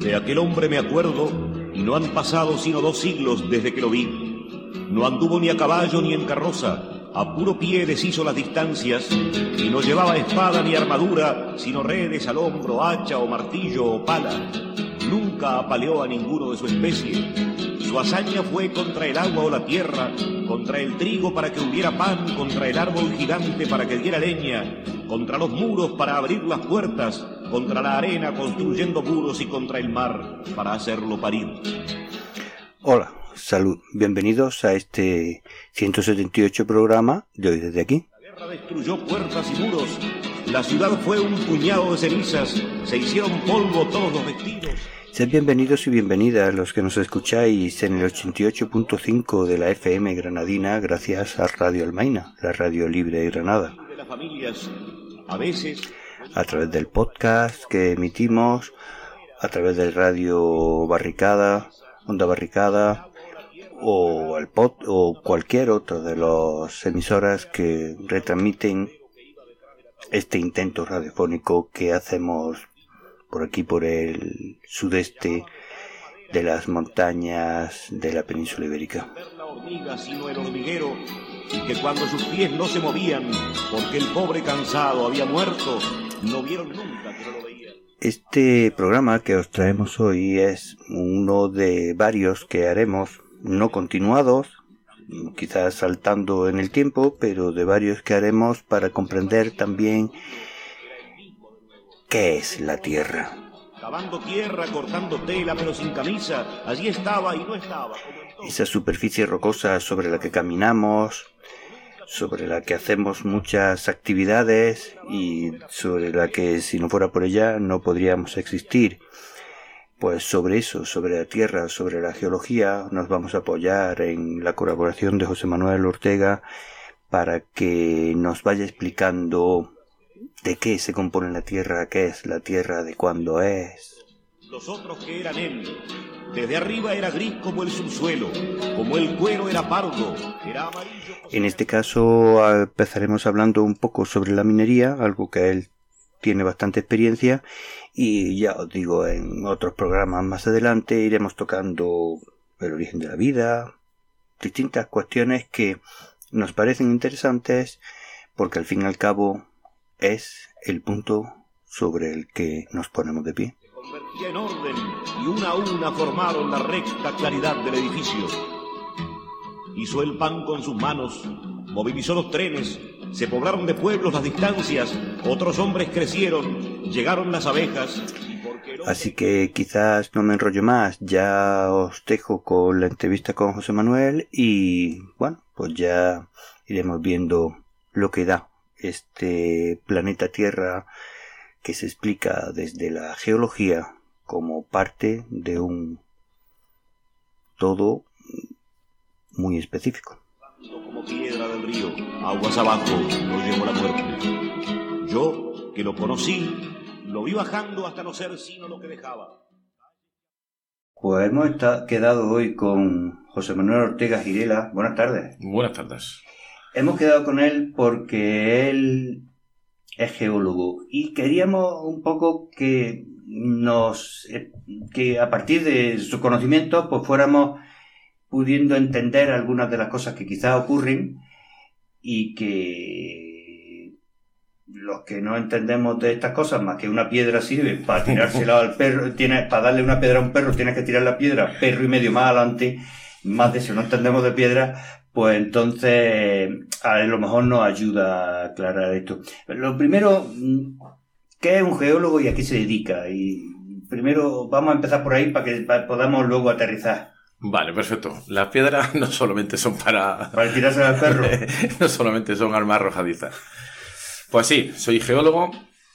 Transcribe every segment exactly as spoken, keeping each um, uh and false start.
De aquel hombre me acuerdo, y no han pasado sino dos siglos desde que lo vi. No anduvo ni a caballo ni en carroza, a puro pie deshizo las distancias, y no llevaba espada ni armadura, sino redes al hombro, hacha o martillo o pala. Nunca apaleó a ninguno de su especie. Su hazaña fue contra el agua o la tierra, contra el trigo para que hubiera pan, contra el árbol gigante para que diera leña, contra los muros para abrir las puertas, contra la arena construyendo muros y contra el mar para hacerlo parir. Hola, salud, bienvenidos a este ciento setenta y ocho programa de Hoy Desde Aquí. La guerra destruyó puertas y muros, la ciudad fue un puñado de cenizas, se hicieron polvo todos los vestidos. Sed bienvenidos y bienvenidas los que nos escucháis en el ochenta y ocho punto cinco de la F M granadina gracias a Radio Almaina, la radio libre de Granada. De las familias, a veces, a través del podcast que emitimos, a través del radio Barricada, Onda Barricada o el pod o cualquier otra de las emisoras que retransmiten este intento radiofónico que hacemos por aquí, por el sudeste de las montañas de la península ibérica. la hormiga sino el hormiguero, y que cuando sus pies no se movían, porque el pobre cansado había muerto, no vieron nunca que no lo veían. Este programa que os traemos hoy es uno de varios que haremos, no continuados, quizás saltando en el tiempo, pero de varios que haremos para comprender también ¿qué es la Tierra? Cavando tierra, cortando tela, pero sin camisa, allí estaba y no estaba. Esa superficie rocosa sobre la que caminamos, sobre la que hacemos muchas actividades y sobre la que si no fuera por ella no podríamos existir. Pues sobre eso, sobre la Tierra, sobre la geología, nos vamos a apoyar en la colaboración de José Manuel Ortega para que nos vaya explicando de qué se compone la Tierra, qué es la Tierra, de cuándo es. Los otros que eran él, desde arriba era gris como el subsuelo, como el cuero era pardo, era amarillo. En este caso empezaremos hablando un poco sobre la minería, algo que él tiene bastante experiencia, y ya os digo, en otros programas más adelante iremos tocando el origen de la vida, distintas cuestiones que nos parecen interesantes porque al fin y al cabo es el punto sobre el que nos ponemos de pie. Se convertía en orden y una a una formaron la recta claridad del edificio. Hizo el pan con sus manos, movilizó los trenes, se poblaron de pueblos las distancias, otros hombres crecieron, llegaron las abejas. Y porque no... Así que quizás no me enrollo más, ya os dejo con la entrevista con José Manuel y bueno, pues ya iremos viendo lo que da este planeta Tierra, que se explica desde la geología como parte de un todo muy específico. Como piedra del río, aguas abajo, lo llevó la muerte. Yo, que lo conocí, lo vi bajando hasta no ser sino lo que dejaba. Pues hemos está, quedado hoy con José Manuel Ortega Girela. Buenas tardes. Buenas tardes. Hemos quedado con él porque él es geólogo y queríamos un poco que nos que a partir de sus conocimientos pues fuéramos pudiendo entender algunas de las cosas que quizás ocurren y que los que no entendemos de estas cosas más que una piedra sirve para tirársela al perro, tiene, para darle una piedra a un perro tienes que tirar la piedra perro y medio más adelante, más de eso no entendemos de piedra. Pues entonces a lo mejor nos ayuda a aclarar esto. Lo primero, ¿qué es un geólogo y a qué se dedica? Y primero vamos a empezar por ahí para que podamos luego aterrizar. Vale, perfecto. Las piedras no solamente son para... Para tirarse al perro. No solamente son armas arrojadizas. Pues sí, soy geólogo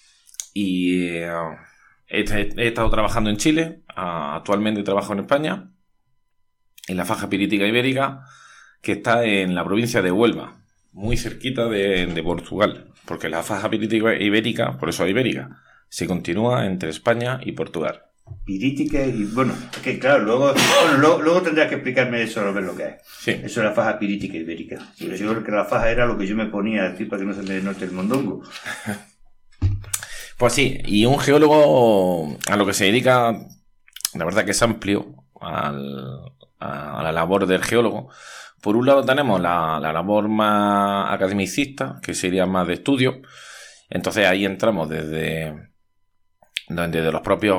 y eh, he, he estado trabajando en Chile. Uh, actualmente trabajo en España, en la faja pirítica ibérica, que está en la provincia de Huelva, muy cerquita de, de Portugal, porque la faja pirítica ibérica, por eso ibérica, se continúa entre España y Portugal. Pirítica y... Bueno, es que claro, luego, bueno, luego, luego tendrás que explicarme eso, a ver lo que es. Sí. Eso es la faja pirítica ibérica. Yo creo que la faja era lo que yo me ponía así para que no se me note el mondongo. Pues sí, y un geólogo a lo que se dedica la verdad que es amplio al, a, a la labor del geólogo. Por un lado tenemos la, la labor más academicista, que sería más de estudio. Entonces ahí entramos desde, desde los propios,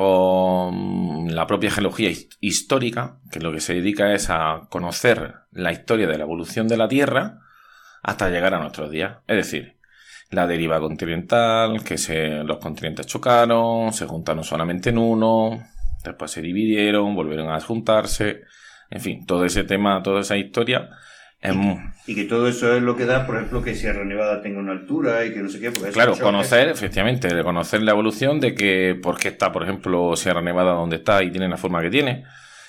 la propia geología histórica, que lo que se dedica es a conocer la historia de la evolución de la Tierra hasta llegar a nuestros días. Es decir, la deriva continental, que se, los continentes chocaron, se juntaron solamente en uno, después se dividieron, volvieron a juntarse. En fin, todo ese tema, toda esa historia. Es muy... Y que todo eso es lo que da, por ejemplo, que Sierra Nevada tenga una altura y que no sé qué. Porque claro, conocer, es... efectivamente, conocer la evolución de que por qué está, por ejemplo, Sierra Nevada donde está y tiene la forma que tiene.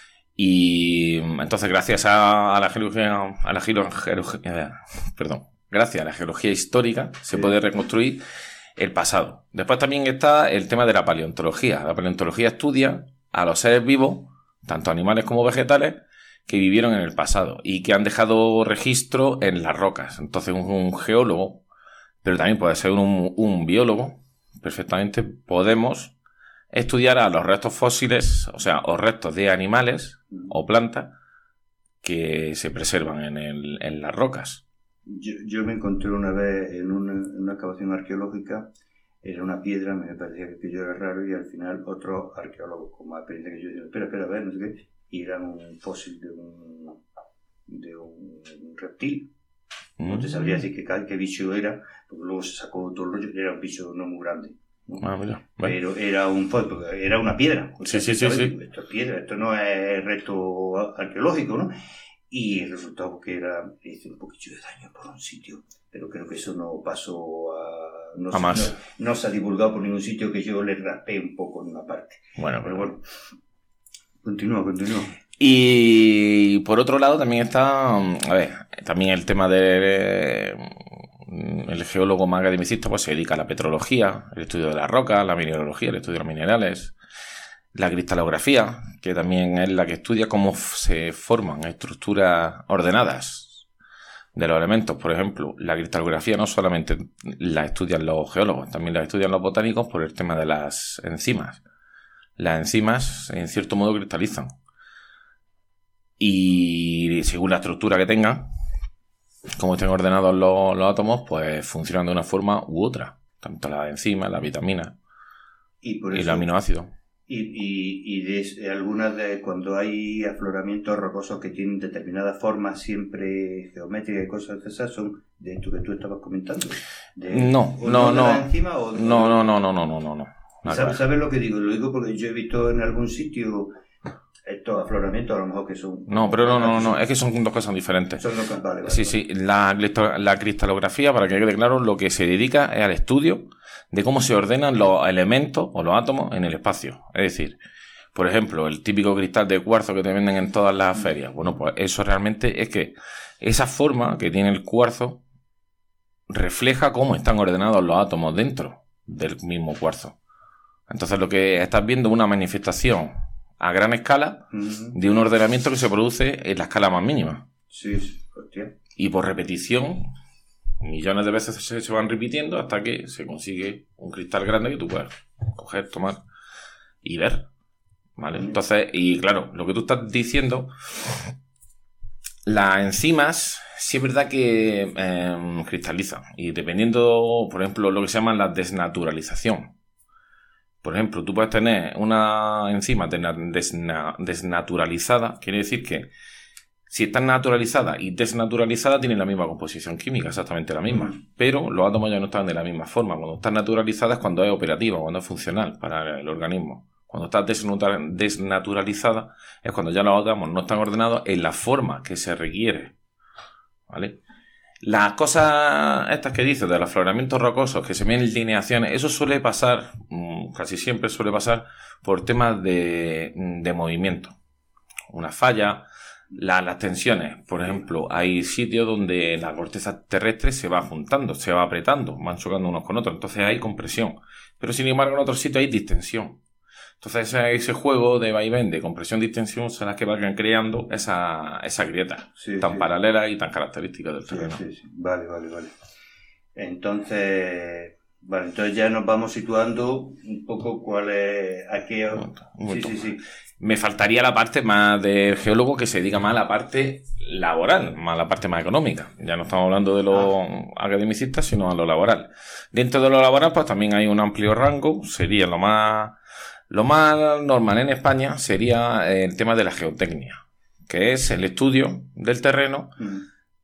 Y entonces, gracias a, a la geología, a la geología, perdón, gracias a la geología histórica, se sí. puede reconstruir el pasado. Después también está el tema de la paleontología. La paleontología estudia a los seres vivos, tanto animales como vegetales, que vivieron en el pasado y que han dejado registro en las rocas. Entonces un, un geólogo, pero también puede ser un, un biólogo, perfectamente podemos estudiar a los restos fósiles, o sea, o restos de animales o plantas que se preservan en, el, en las rocas. Yo, yo me encontré una vez en una, en una excavación arqueológica, era una piedra, me parecía que yo era raro, y al final otro arqueólogo con más experiencia que yo dijo, espera, espera, a ver, no sé qué, y era un fósil de un, de un reptil. Mm. No te sabría decir qué, qué bicho era, porque luego se sacó todo el rollo, era un bicho no muy grande, ¿no? Ah, mira, vale. Pero era un fósil, era una piedra. O sea, sí, sí, sí, sí. Esto es piedra, esto no es resto arqueológico, ¿no? Y el resultado que era, hice un poquito de daño por un sitio, pero creo que eso no pasó a... No, a más. No, no se ha divulgado por ningún sitio, que yo le raspé un poco en una parte. Bueno, pero bueno. Continúa, continúa. Y por otro lado también está, a ver, también el tema de... El geólogo más academicista pues se dedica a la petrología, el estudio de la roca, la mineralogía, el estudio de los minerales, la cristalografía, que también es la que estudia cómo se forman estructuras ordenadas de los elementos. Por ejemplo, la cristalografía no solamente la estudian los geólogos, también la estudian los botánicos por el tema de las enzimas. Las enzimas, en cierto modo, cristalizan. Y según la estructura que tengan, como estén ordenados los, los átomos, pues funcionan de una forma u otra. Tanto las enzimas, las vitaminas y, por y eso, los aminoácidos. Y, y, y de algunas de cuando hay afloramientos rocosos que tienen determinadas formas siempre geométricas y cosas de esas, son de esto que tú estabas comentando. De, no, no, no. De encima, o de, no, no, no, no, no, no, no, no. ¿Sabes, ¿Sabes lo que digo? Lo digo porque yo he visto en algún sitio estos afloramientos, a lo mejor que son... No, pero no, no, no, es que son dos cosas diferentes. Son dos cosas, vale, vale. Sí, sí, la, la cristalografía, para que quede claro, lo que se dedica es al estudio de cómo se ordenan los elementos o los átomos en el espacio. Es decir, por ejemplo, el típico cristal de cuarzo que te venden en todas las ferias. Bueno, pues eso realmente es que esa forma que tiene el cuarzo refleja cómo están ordenados los átomos dentro del mismo cuarzo. Entonces lo que estás viendo es una manifestación a gran escala uh-huh. de un ordenamiento que se produce en la escala más mínima. Sí, sí, hostia. Y por repetición, millones de veces se, se van repitiendo hasta que se consigue un cristal grande que tú puedas coger, tomar y ver. ¿Vale? Uh-huh. Entonces, y claro, lo que tú estás diciendo, las enzimas sí es verdad que eh, cristalizan. Y dependiendo, por ejemplo, lo que se llama la desnaturalización. Por ejemplo, tú puedes tener una enzima desna- desnaturalizada, quiere decir que si está naturalizada y desnaturalizada tienen la misma composición química, exactamente la misma, mm. pero los átomos ya no están de la misma forma. Cuando está naturalizada es cuando es operativa, cuando es funcional para el organismo. Cuando está desnaturalizada es cuando ya los átomos no están ordenados en la forma que se requiere. ¿Vale? Las cosas estas que dices de los afloramientos rocosos, que se ven en lineaciones, eso suele pasar, casi siempre suele pasar por temas de, de movimiento. Una falla, la, las tensiones. Por ejemplo, hay sitios donde la corteza terrestre se va juntando, se va apretando, van chocando unos con otros, entonces hay compresión. Pero sin embargo en otros sitios hay distensión. Entonces ese, ese juego de vaivén, de compresión-distensión, son las que van creando esa, esa grieta sí, tan sí. paralela y tan característica del terreno. Sí, sí, sí. Vale, vale, vale. Entonces, Vale, entonces ya nos vamos situando un poco cuál es... A qué... Un momento, un momento. Sí, sí, sí. Me faltaría la parte más del geólogo que se dedica más a la parte laboral, más a la parte más económica. Ya no estamos hablando de los ah. academicistas, sino a lo laboral. Dentro de lo laboral, pues también hay un amplio rango. Sería lo más, lo más normal en España sería el tema de la geotecnia, que es el estudio del terreno mm.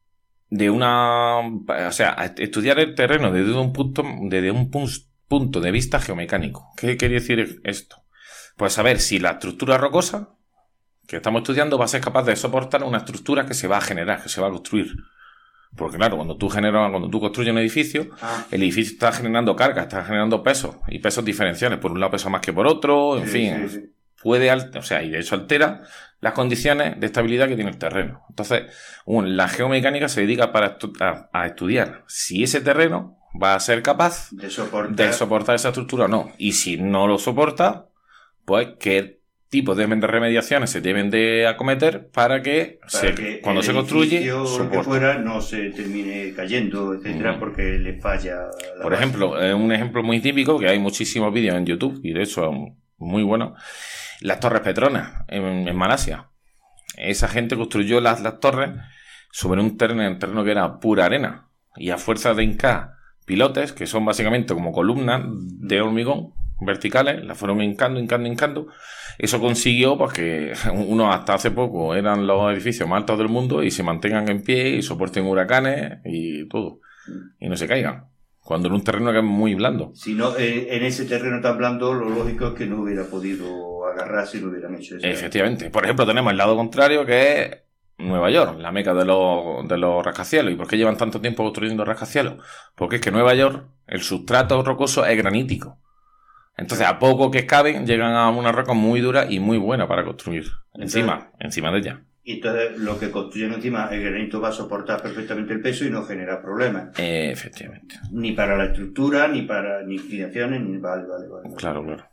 de una, o sea, estudiar el terreno desde un punto, desde un punto de vista geomecánico. ¿Qué quiere decir esto? Pues saber si la estructura rocosa que estamos estudiando va a ser capaz de soportar una estructura que se va a generar, que se va a construir. Porque claro, cuando tú generas, cuando tú construyes un edificio, ah. el edificio está generando carga, está generando pesos, y pesos diferenciales. Por un lado pesa más que por otro, en sí, fin. Sí, sí. Puede, o sea, y de hecho altera las condiciones de estabilidad que tiene el terreno. Entonces, un, la geomecánica se dedica para estu- a, a estudiar si ese terreno va a ser capaz de soportar. de soportar esa estructura o no. Y si no lo soporta, pues qué tipos de remediaciones se deben de acometer para que, para se, que cuando se construye lo que fuera no se termine cayendo, etcétera, mm. porque le falla la por base. Ejemplo, eh, un ejemplo muy típico, que hay muchísimos vídeos en YouTube y de hecho muy buenos, las Torres Petronas en, en Malasia. Esa gente construyó las, las torres sobre un terreno, un terreno que era pura arena, y a fuerza de hincar pilotes, que son básicamente como columnas de hormigón verticales, la fueron hincando, hincando, hincando. Eso consiguió pues que uno hasta hace poco eran los edificios más altos del mundo y se mantengan en pie y soporten huracanes y todo, y no se caigan, cuando en un terreno que es muy blando. Si no, eh, en ese terreno tan blando, lo lógico es que no hubiera podido agarrarse y no hubieran hecho eso. Efectivamente. Por ejemplo, tenemos el lado contrario, que es Nueva York, la meca de los, de los rascacielos. ¿Y por qué llevan tanto tiempo construyendo rascacielos? Porque es que Nueva York, el sustrato rocoso es granítico. Entonces, a poco que excaven, llegan a una roca muy dura y muy buena para construir. Encima, entonces, encima de ella. Y entonces, lo que construyen encima, el granito va a soportar perfectamente el peso y no genera problemas. Eh, efectivamente. Ni para la estructura, ni para ni inclinaciones, ni... Vale, vale, vale. Claro, claro.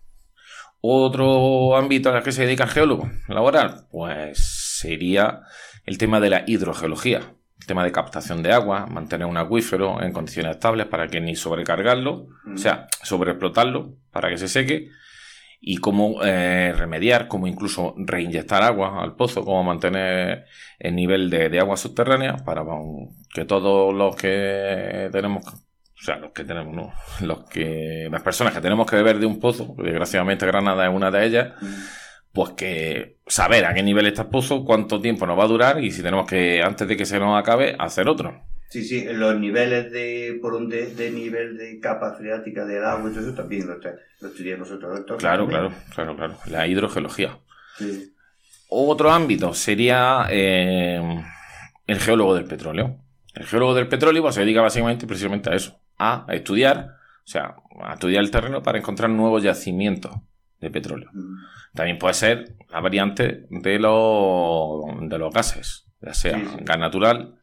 Otro ámbito al que se dedica el geólogo laboral, pues sería el tema de la hidrogeología. El tema de captación de agua, mantener un acuífero en condiciones estables para que ni sobrecargarlo, mm. o sea, sobreexplotarlo para que se seque, y cómo eh, remediar, cómo incluso reinyectar agua al pozo, cómo mantener el nivel de, de agua subterránea para um, que todos los que tenemos, o sea, los que tenemos, ¿no? Los que, las personas que tenemos que beber de un pozo, desgraciadamente Granada es una de ellas, mm. pues que saber a qué nivel está el pozo, cuánto tiempo nos va a durar y si tenemos que, antes de que se nos acabe, hacer otro. Sí, sí, los niveles de por donde de nivel de capa freática del agua y todo eso también lo, lo estudiamos nosotros. Claro, claro, claro, claro. La hidrogeología. Sí. Otro ámbito sería eh, el geólogo del petróleo. El geólogo del petróleo pues, se dedica básicamente precisamente a eso, a estudiar, o sea, a estudiar el terreno para encontrar nuevos yacimientos de petróleo. Mm. También puede ser la variante de los, de los gases, ya sea sí, sí. gas natural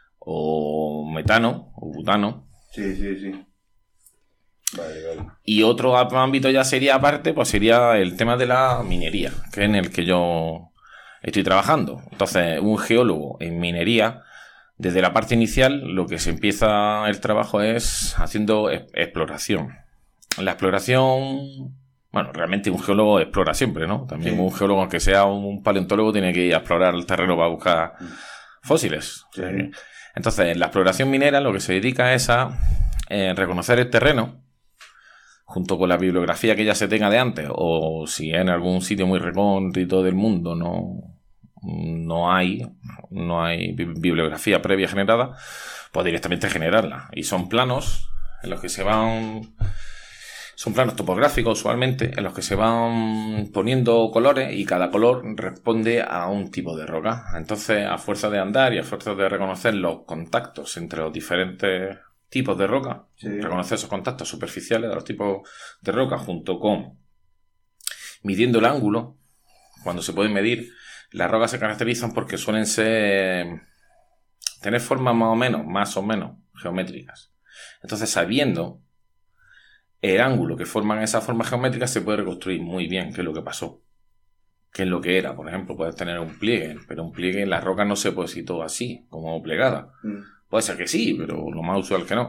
o metano o butano. Sí, sí, sí. Vale, vale. Y otro ámbito ya sería aparte, pues sería el tema de la minería, que es en el que yo estoy trabajando. Entonces, un geólogo en minería, desde la parte inicial, lo que se empieza el trabajo es haciendo exploración. La exploración... Bueno, realmente un geólogo explora siempre, ¿no? También sí. Un geólogo, aunque sea un paleontólogo, tiene que ir a explorar el terreno para buscar fósiles. Sí. Entonces, la exploración minera lo que se dedica es a eh, reconocer el terreno, junto con la bibliografía que ya se tenga de antes, o si en algún sitio muy recóndito del mundo no, no hay, no hay bibliografía previa generada, pues directamente generarla. Y son planos en los que se van... Son planos topográficos usualmente en los que se van poniendo colores y cada color responde a un tipo de roca. Entonces, a fuerza de andar y a fuerza de reconocer los contactos entre los diferentes tipos de roca, sí. reconocer esos contactos superficiales de los tipos de roca junto con midiendo el ángulo, cuando se pueden medir, las rocas se caracterizan porque suelen ser tener formas más o menos, más o menos geométricas. Entonces, sabiendo el ángulo que forman esas formas geométricas, se puede reconstruir muy bien qué es lo que pasó, qué es lo que era. Por ejemplo, puedes tener un pliegue, pero un pliegue en la roca no se positó así, como plegada. Mm. Puede ser que sí, pero lo más usual que no.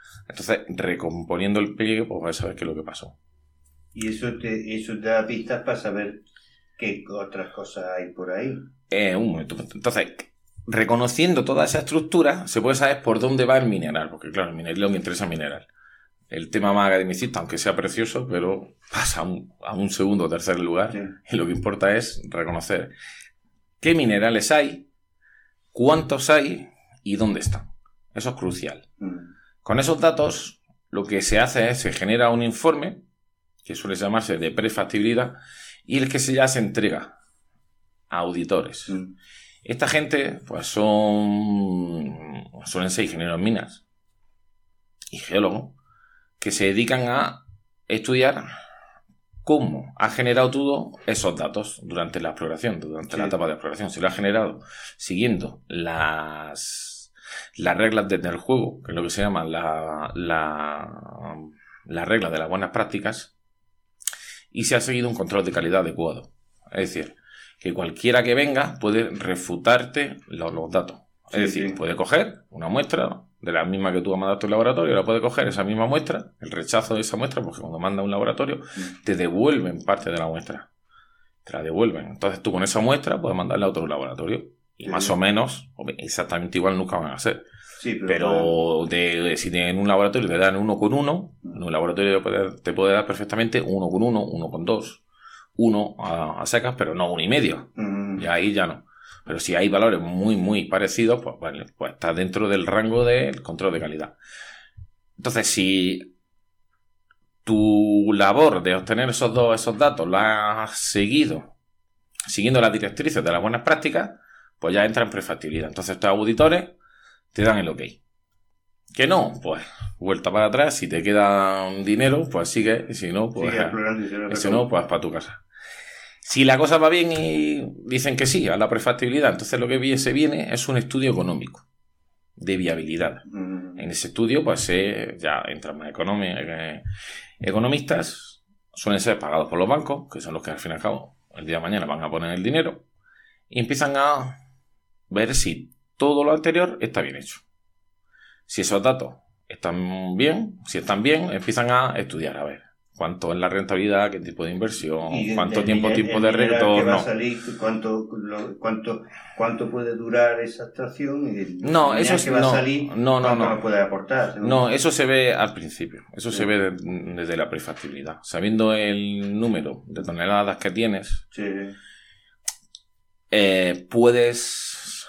Entonces, recomponiendo el pliegue, pues vas a saber qué es lo que pasó. Y eso te, eso te da pistas para saber qué otras cosas hay por ahí. Eh, un momento. Entonces, reconociendo toda esa estructura, se puede saber por dónde va el mineral. Porque, claro, el mineral lo que interesa es el mineral. El tema más academicista, aunque sea precioso, pero pasa a un, a un segundo o tercer lugar. Sí. Y lo que importa es reconocer qué minerales hay, cuántos hay y dónde están. Eso es crucial. Mm. Con esos datos, lo que se hace es, se genera un informe, que suele llamarse de prefactibilidad, y el que se ya se entrega a auditores. Mm. Esta gente, pues son, suelen ser ingenieros en minas y geólogos, que se dedican a estudiar cómo ha generado todo esos datos durante la exploración, durante sí. la etapa de exploración. Si lo ha generado siguiendo las, las reglas del juego, que es lo que se llama la, la, las reglas de las buenas prácticas, y se ha seguido un control de calidad adecuado. Es decir, que cualquiera que venga puede refutarte los, los datos. Es sí, decir, sí. puede coger una muestra de la misma que tú has mandado a tu laboratorio, la puede coger esa misma muestra, el rechazo de esa muestra, porque cuando manda a un laboratorio te devuelven parte de la muestra, te la devuelven. Entonces tú con esa muestra puedes mandarla a otro laboratorio y sí, más sí. o menos, exactamente igual nunca van a ser. Sí, pero pero de, de, si en un laboratorio te dan uno con uno, en un laboratorio te puede, te puede dar perfectamente uno con uno, uno con dos, uno a, a secas, pero no uno y medio. Mm. Y ahí ya no. Pero si hay valores muy, muy parecidos, pues, vale, pues está dentro del rango del control de calidad. Entonces, si tu labor de obtener esos dos esos datos la has seguido siguiendo las directrices de las buenas prácticas, pues ya entra en prefactibilidad. Entonces, estos auditores te dan el ok. Que no, pues vuelta para atrás. Si te queda dinero, pues sigue. Y si no, pues, y si no, pues para tu casa. Si la cosa va bien y dicen que sí a la prefactibilidad, entonces lo que se viene es un estudio económico de viabilidad. Mm. En ese estudio, pues eh, ya entran más economi- eh, economistas, suelen ser pagados por los bancos, que son los que al fin y al cabo el día de mañana van a poner el dinero, y empiezan a ver si todo lo anterior está bien hecho. Si esos datos están bien, si están bien, empiezan a estudiar, a ver cuánto es la rentabilidad, qué tipo de inversión, y cuánto el, tiempo, el, tiempo el de retorno. Va a salir, cuánto, lo, cuánto, cuánto puede durar esa extracción y el no, eso es, que va no, a salir, no, no, no. puede aportar. ¿No? No, eso se ve al principio. Eso sí. se ve de, desde la prefactibilidad. Sabiendo el número de toneladas que tienes, sí. eh, puedes,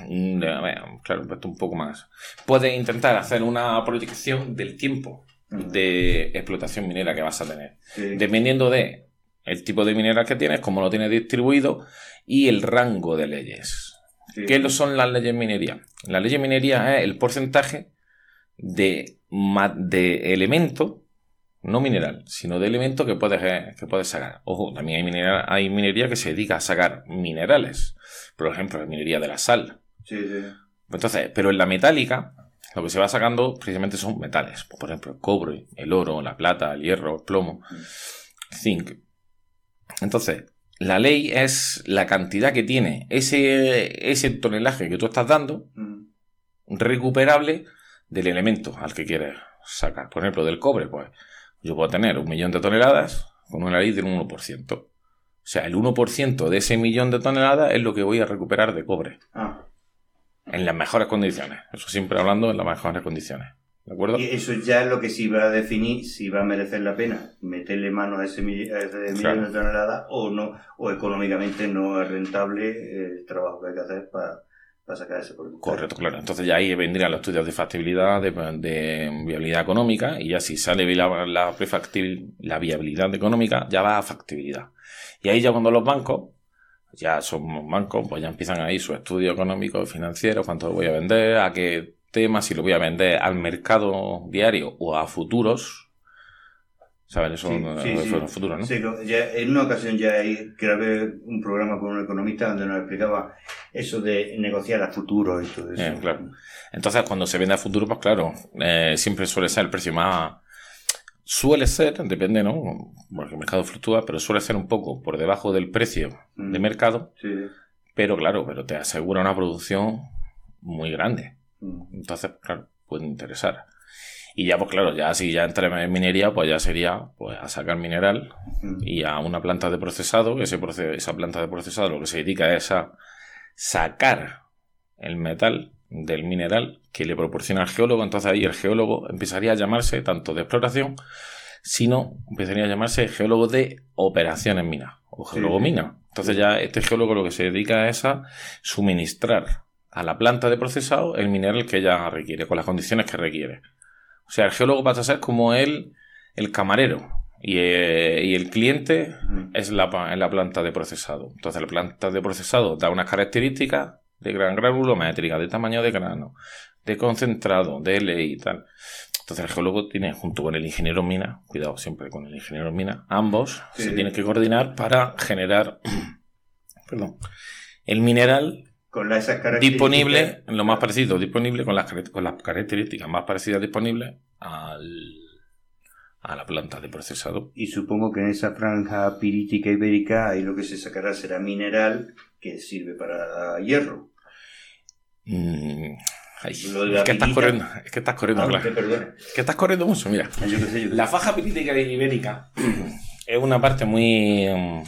claro, esto un poco más. Puedes intentar hacer una proyección del tiempo de explotación minera que vas a tener, sí. dependiendo de el tipo de mineral que tienes, cómo lo tienes distribuido y el rango de leyes. Sí. ¿Qué son las leyes minería? La ley de minería es el porcentaje de, de elemento, no mineral, sino de elemento que puedes, que puedes sacar. Ojo, también hay minería, hay minería que se dedica a sacar minerales, por ejemplo, la minería de la sal. Sí, sí. Entonces, pero en la metálica lo que se va sacando precisamente son metales, por ejemplo el cobre, el oro, la plata, el hierro, el plomo, el zinc. Entonces, la ley es la cantidad que tiene ese, ese tonelaje que tú estás dando recuperable del elemento al que quieres sacar. Por ejemplo, del cobre, pues yo puedo tener un millón de toneladas con una ley del uno por ciento. O sea, el uno por ciento de ese millón de toneladas es lo que voy a recuperar de cobre. Ah. En las mejores condiciones. Eso siempre hablando en las mejores condiciones. ¿De acuerdo? Y eso ya es lo que sí va a definir si va a merecer la pena meterle mano a ese, mill- a ese claro. millón de toneladas o no, o económicamente no es rentable el trabajo que hay que hacer para, para sacar ese producto. Correcto, claro. Entonces ya ahí vendrían los estudios de factibilidad, de, de viabilidad económica, y ya si sale la, la, prefactil, la viabilidad económica, ya va a factibilidad. Y ahí ya cuando los bancos ya son bancos, pues ya empiezan ahí su estudio económico, financiero, cuánto lo voy a vender, a qué tema, si lo voy a vender al mercado diario o a futuros. ¿Saben? Eso sí, sí, es sí. el futuro, ¿no? Sí, ya, en una ocasión ya grabé un programa con un economista donde nos explicaba eso de negociar a futuro y todo eso. Eh, claro. Entonces, cuando se vende a futuro, pues claro, eh, siempre suele ser el precio más... Suele ser, depende, ¿no? Porque el mercado fluctúa, pero suele ser un poco por debajo del precio mm. de mercado. Sí. Pero claro, pero te asegura una producción muy grande. Mm. Entonces, claro, puede interesar. Y ya, pues claro, ya si ya entra en minería, pues ya sería pues a sacar mineral y a una planta de procesado. Ese proce- esa planta de procesado lo que se dedica es a sacar el metal del mineral que le proporciona al geólogo. Entonces ahí el geólogo empezaría a llamarse tanto de exploración, sino empezaría a llamarse geólogo de operaciones minas o geólogo Sí, sí. mina. Entonces ya este geólogo lo que se dedica es a suministrar a la planta de procesado el mineral que ella requiere, con las condiciones que requiere. O sea, el geólogo pasa a ser como el, el camarero y, eh, y el cliente Mm. es la, pa- es la planta de procesado. Entonces la planta de procesado da unas características de gran granulométrica, de tamaño de grano, de concentrado, de L I y tal. Entonces el geólogo tiene, junto con el ingeniero mina, cuidado siempre con el ingeniero mina, ambos Sí. se tienen que coordinar para generar perdón, el mineral Con la- esas características. disponible, lo más parecido, disponible con las, car- con las características más parecidas disponibles al, a la planta de procesado. Y supongo que en esa franja pirítica ibérica ahí lo que se sacará será mineral que sirve para hierro. Mm, ay, Lo de la es, que estás pirita- corriendo, es que estás corriendo, Ah, claro. te perdone. Es que estás corriendo mucho, mira. Ah, yo qué sé, yo qué La sé. faja pirítica ibérica es una parte muy... mm,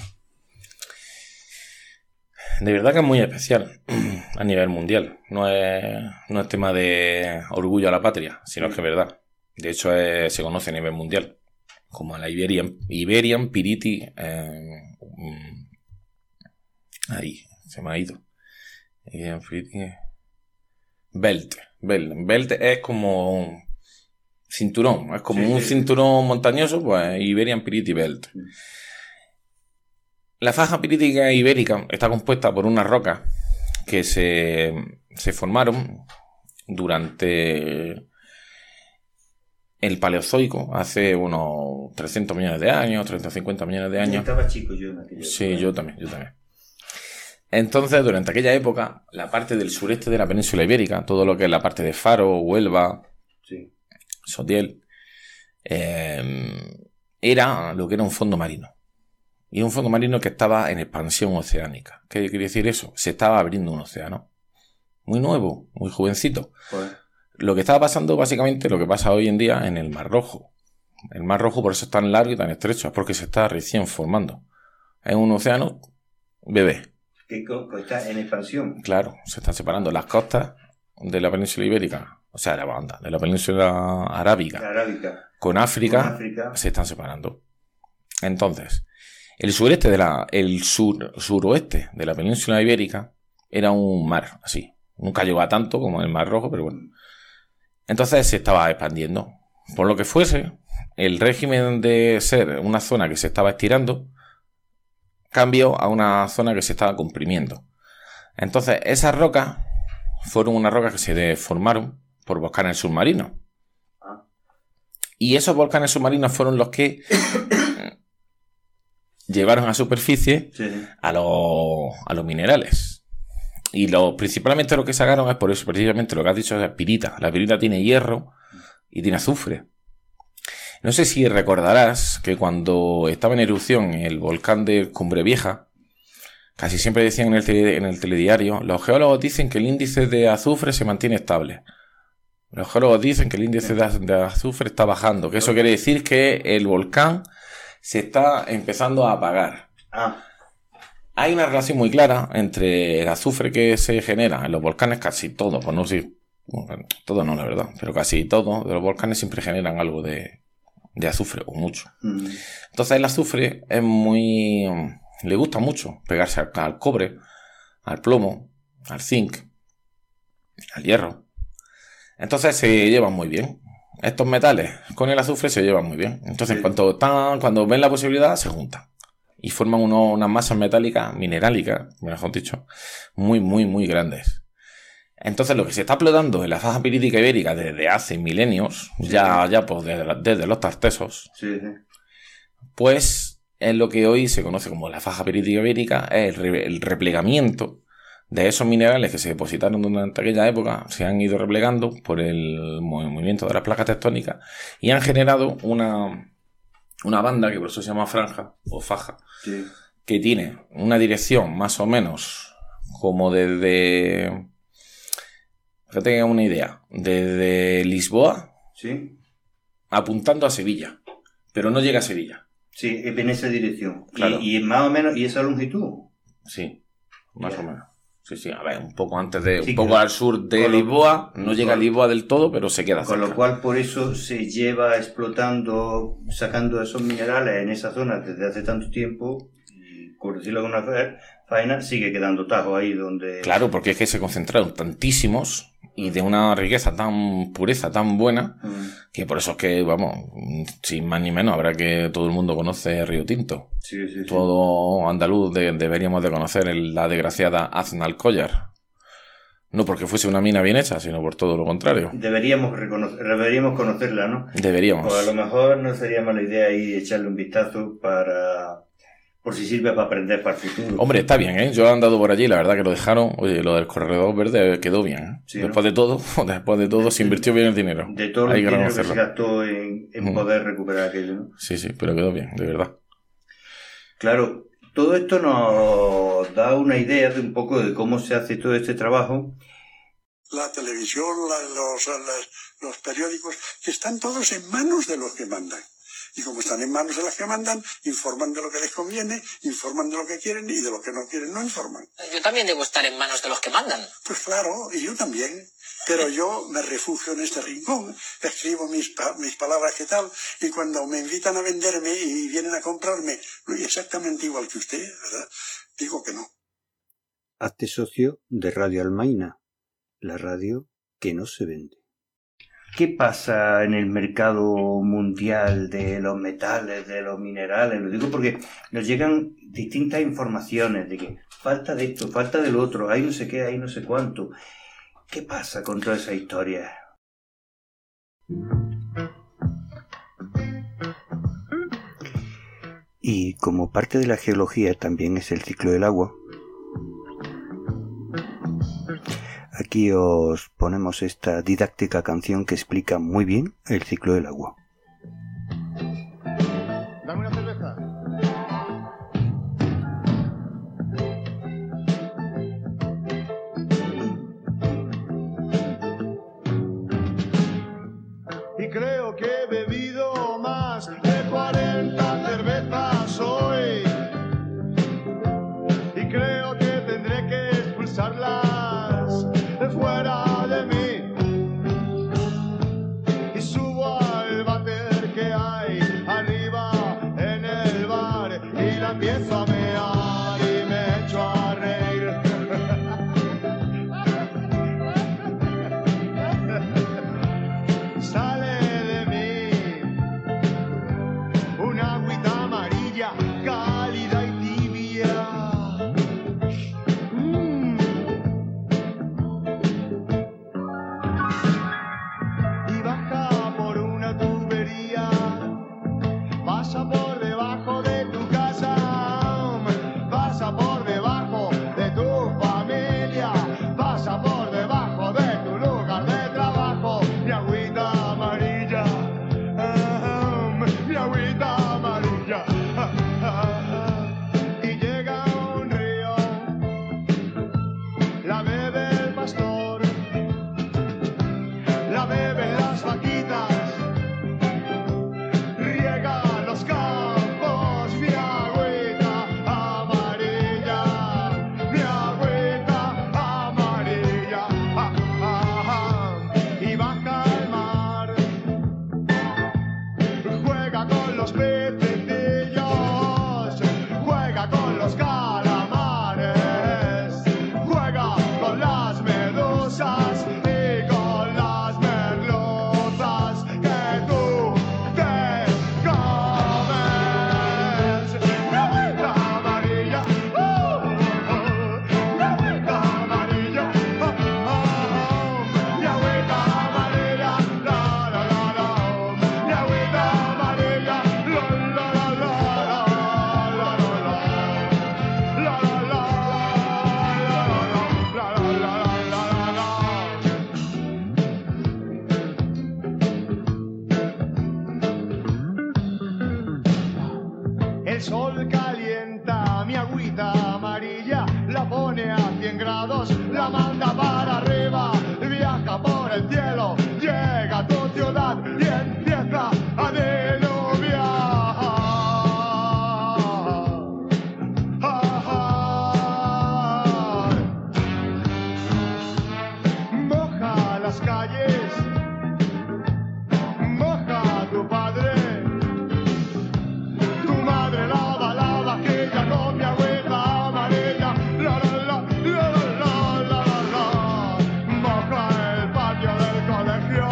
de verdad que es muy especial a nivel mundial. No es, no es tema de orgullo a la patria, sino que es verdad. De hecho, es- se conoce a nivel mundial como la Iberian, Iberian Piriti... eh, mm, ahí, se me ha ido. Iberian Piriti... Belt. Belt. Belt es como un cinturón. Es como Sí, un sí. cinturón montañoso, pues Iberian Piriti Belt. La faja pirítica ibérica está compuesta por unas rocas que se, se formaron durante el Paleozoico, hace unos trescientos millones de años, trescientos cincuenta millones de años. Estaba chico yo en aquella Sí, época. yo también, yo también. Entonces, durante aquella época, la parte del sureste de la península ibérica, todo lo que es la parte de Faro, Huelva, Sí. Sotiel, eh, era lo que era un fondo marino. Y un fondo marino que estaba en expansión oceánica. ¿Qué quiere decir eso? Se estaba abriendo un océano. Muy nuevo, muy jovencito. Joder. Lo que estaba pasando, básicamente, lo que pasa hoy en día en el Mar Rojo. El Mar Rojo, por eso es tan largo y tan estrecho, es porque se está recién formando. Es un océano bebé. Que co- co- está en expansión. Claro, se están separando las costas de la península ibérica, o sea, la banda, de la península arábiga, La arábica. con África, Con África. se están separando. Entonces, el sureste de la, el sur, suroeste de la península ibérica era un mar, así. Nunca llegó a tanto como el Mar Rojo, pero bueno. Entonces se estaba expandiendo. Por lo que fuese, el régimen de ser una zona que se estaba estirando cambió a una zona que se estaba comprimiendo. Entonces, esas rocas fueron unas rocas que se formaron por volcanes submarinos. Y esos volcanes submarinos fueron los que llevaron a superficie Sí, sí. a los, a los minerales. Y lo, principalmente lo que sacaron es por eso, precisamente lo que has dicho, es pirita. La pirita tiene hierro y tiene azufre. No sé si recordarás que cuando estaba en erupción el volcán de Cumbre Vieja, casi siempre decían en el, tele, en el telediario, los geólogos dicen que el índice de azufre se mantiene estable. Los geólogos dicen que el índice de, de azufre está bajando, que eso quiere decir que el volcán se está empezando a apagar. Ah, Hay una relación muy clara entre el azufre que se genera en los volcanes, casi todos, por no decir, bueno, todo no, la verdad, pero casi todos de los volcanes siempre generan algo de, de azufre, o mucho. mm, Entonces el azufre es muy... le gusta mucho pegarse al, al cobre, al plomo, al zinc, al hierro. Entonces se llevan muy bien. Estos metales con el azufre se llevan muy bien. Entonces Sí. cuando, están, cuando ven la posibilidad se juntan. Y forman uno, unas masas metálicas, minerálicas, mejor dicho, muy, muy, muy grandes. Entonces lo que se está explotando en la faja pirítica ibérica desde hace milenios, Sí. ya, ya pues desde, desde los tartesos, sí, sí. pues es lo que hoy se conoce como la faja pirítica ibérica, es el, re- el replegamiento de esos minerales que se depositaron durante aquella época, se han ido replegando por el movimiento de las placas tectónicas y han generado una, una banda, que por eso se llama franja o faja, Sí. que tiene una dirección más o menos como desde... Para que tengan una idea, desde Lisboa Sí. apuntando a Sevilla, pero no llega a Sevilla. Sí, en esa dirección. Claro. Y, y más o menos, ¿y esa longitud? Sí, más Ya. o menos. Sí, sí, a ver, un poco antes de, Sí, un poco claro. al sur de Con lo- Lisboa, no llega a con- Lisboa del todo, pero se queda Con cerca. lo cual, por eso se lleva explotando, sacando esos minerales en esa zona desde hace tanto tiempo, y por decirlo de alguna fa- faena, sigue quedando tajo ahí donde... Claro, porque es que se concentraron tantísimos y de una riqueza tan pureza, tan buena, Mm, que por eso es que, vamos, sin más ni menos, habrá que todo el mundo conoce Río Tinto. sí, sí, sí. Todo andaluz de- deberíamos de conocer el- la desgraciada Aznalcóllar. No porque fuese una mina bien hecha, sino por todo lo contrario. Deberíamos, reconocer, deberíamos conocerla, ¿no? Deberíamos. O a lo mejor no sería mala idea ahí echarle un vistazo para... por si sirve para aprender para el futuro. Hombre, está bien, ¿eh? Yo he andado por allí, la verdad que lo dejaron. Oye, lo del corredor verde quedó bien, ¿eh? Sí, después ¿no? de todo, después de todo, se invirtió bien el dinero. De todo Hay el que dinero que se reconocerlo. gastó en, en Mm. poder recuperar aquello, ¿no? Sí, sí, pero quedó bien, de verdad. Claro, todo esto nos da una idea de un poco de cómo se hace todo este trabajo. La televisión, la- los, las- los periódicos, que están todos en manos de los que mandan. Y como están en manos de los que mandan, informan de lo que les conviene, informan de lo que quieren y de lo que no quieren no informan. Yo también debo estar en manos de los que mandan. Pues claro, y yo también. Pero yo me refugio en este rincón, escribo mis, pa- mis palabras que tal, y cuando me invitan a venderme y vienen a comprarme, exactamente igual que usted, ¿verdad? Digo que no. Hazte socio de Radio Almaina, la radio que no se vende. ¿Qué pasa en el mercado mundial de los metales, de los minerales? Lo digo porque nos llegan distintas informaciones de que falta de esto, falta del otro, hay no sé qué, hay no sé cuánto. ¿Qué pasa con toda esa historia? Y como parte de la geología también es el ciclo del agua, aquí os ponemos esta didáctica canción que explica muy bien el ciclo del agua. Dame una cerveza. Y creo que he bebido más de cuarenta cervezas hoy. Y creo que tendré que expulsarlas de fuera de mí. Y subo al váter las calles, moja a tu padre, tu madre lava, lava, que ella con mi agüita amarilla, la la la, la la la, la la la, moja el patio del colegio,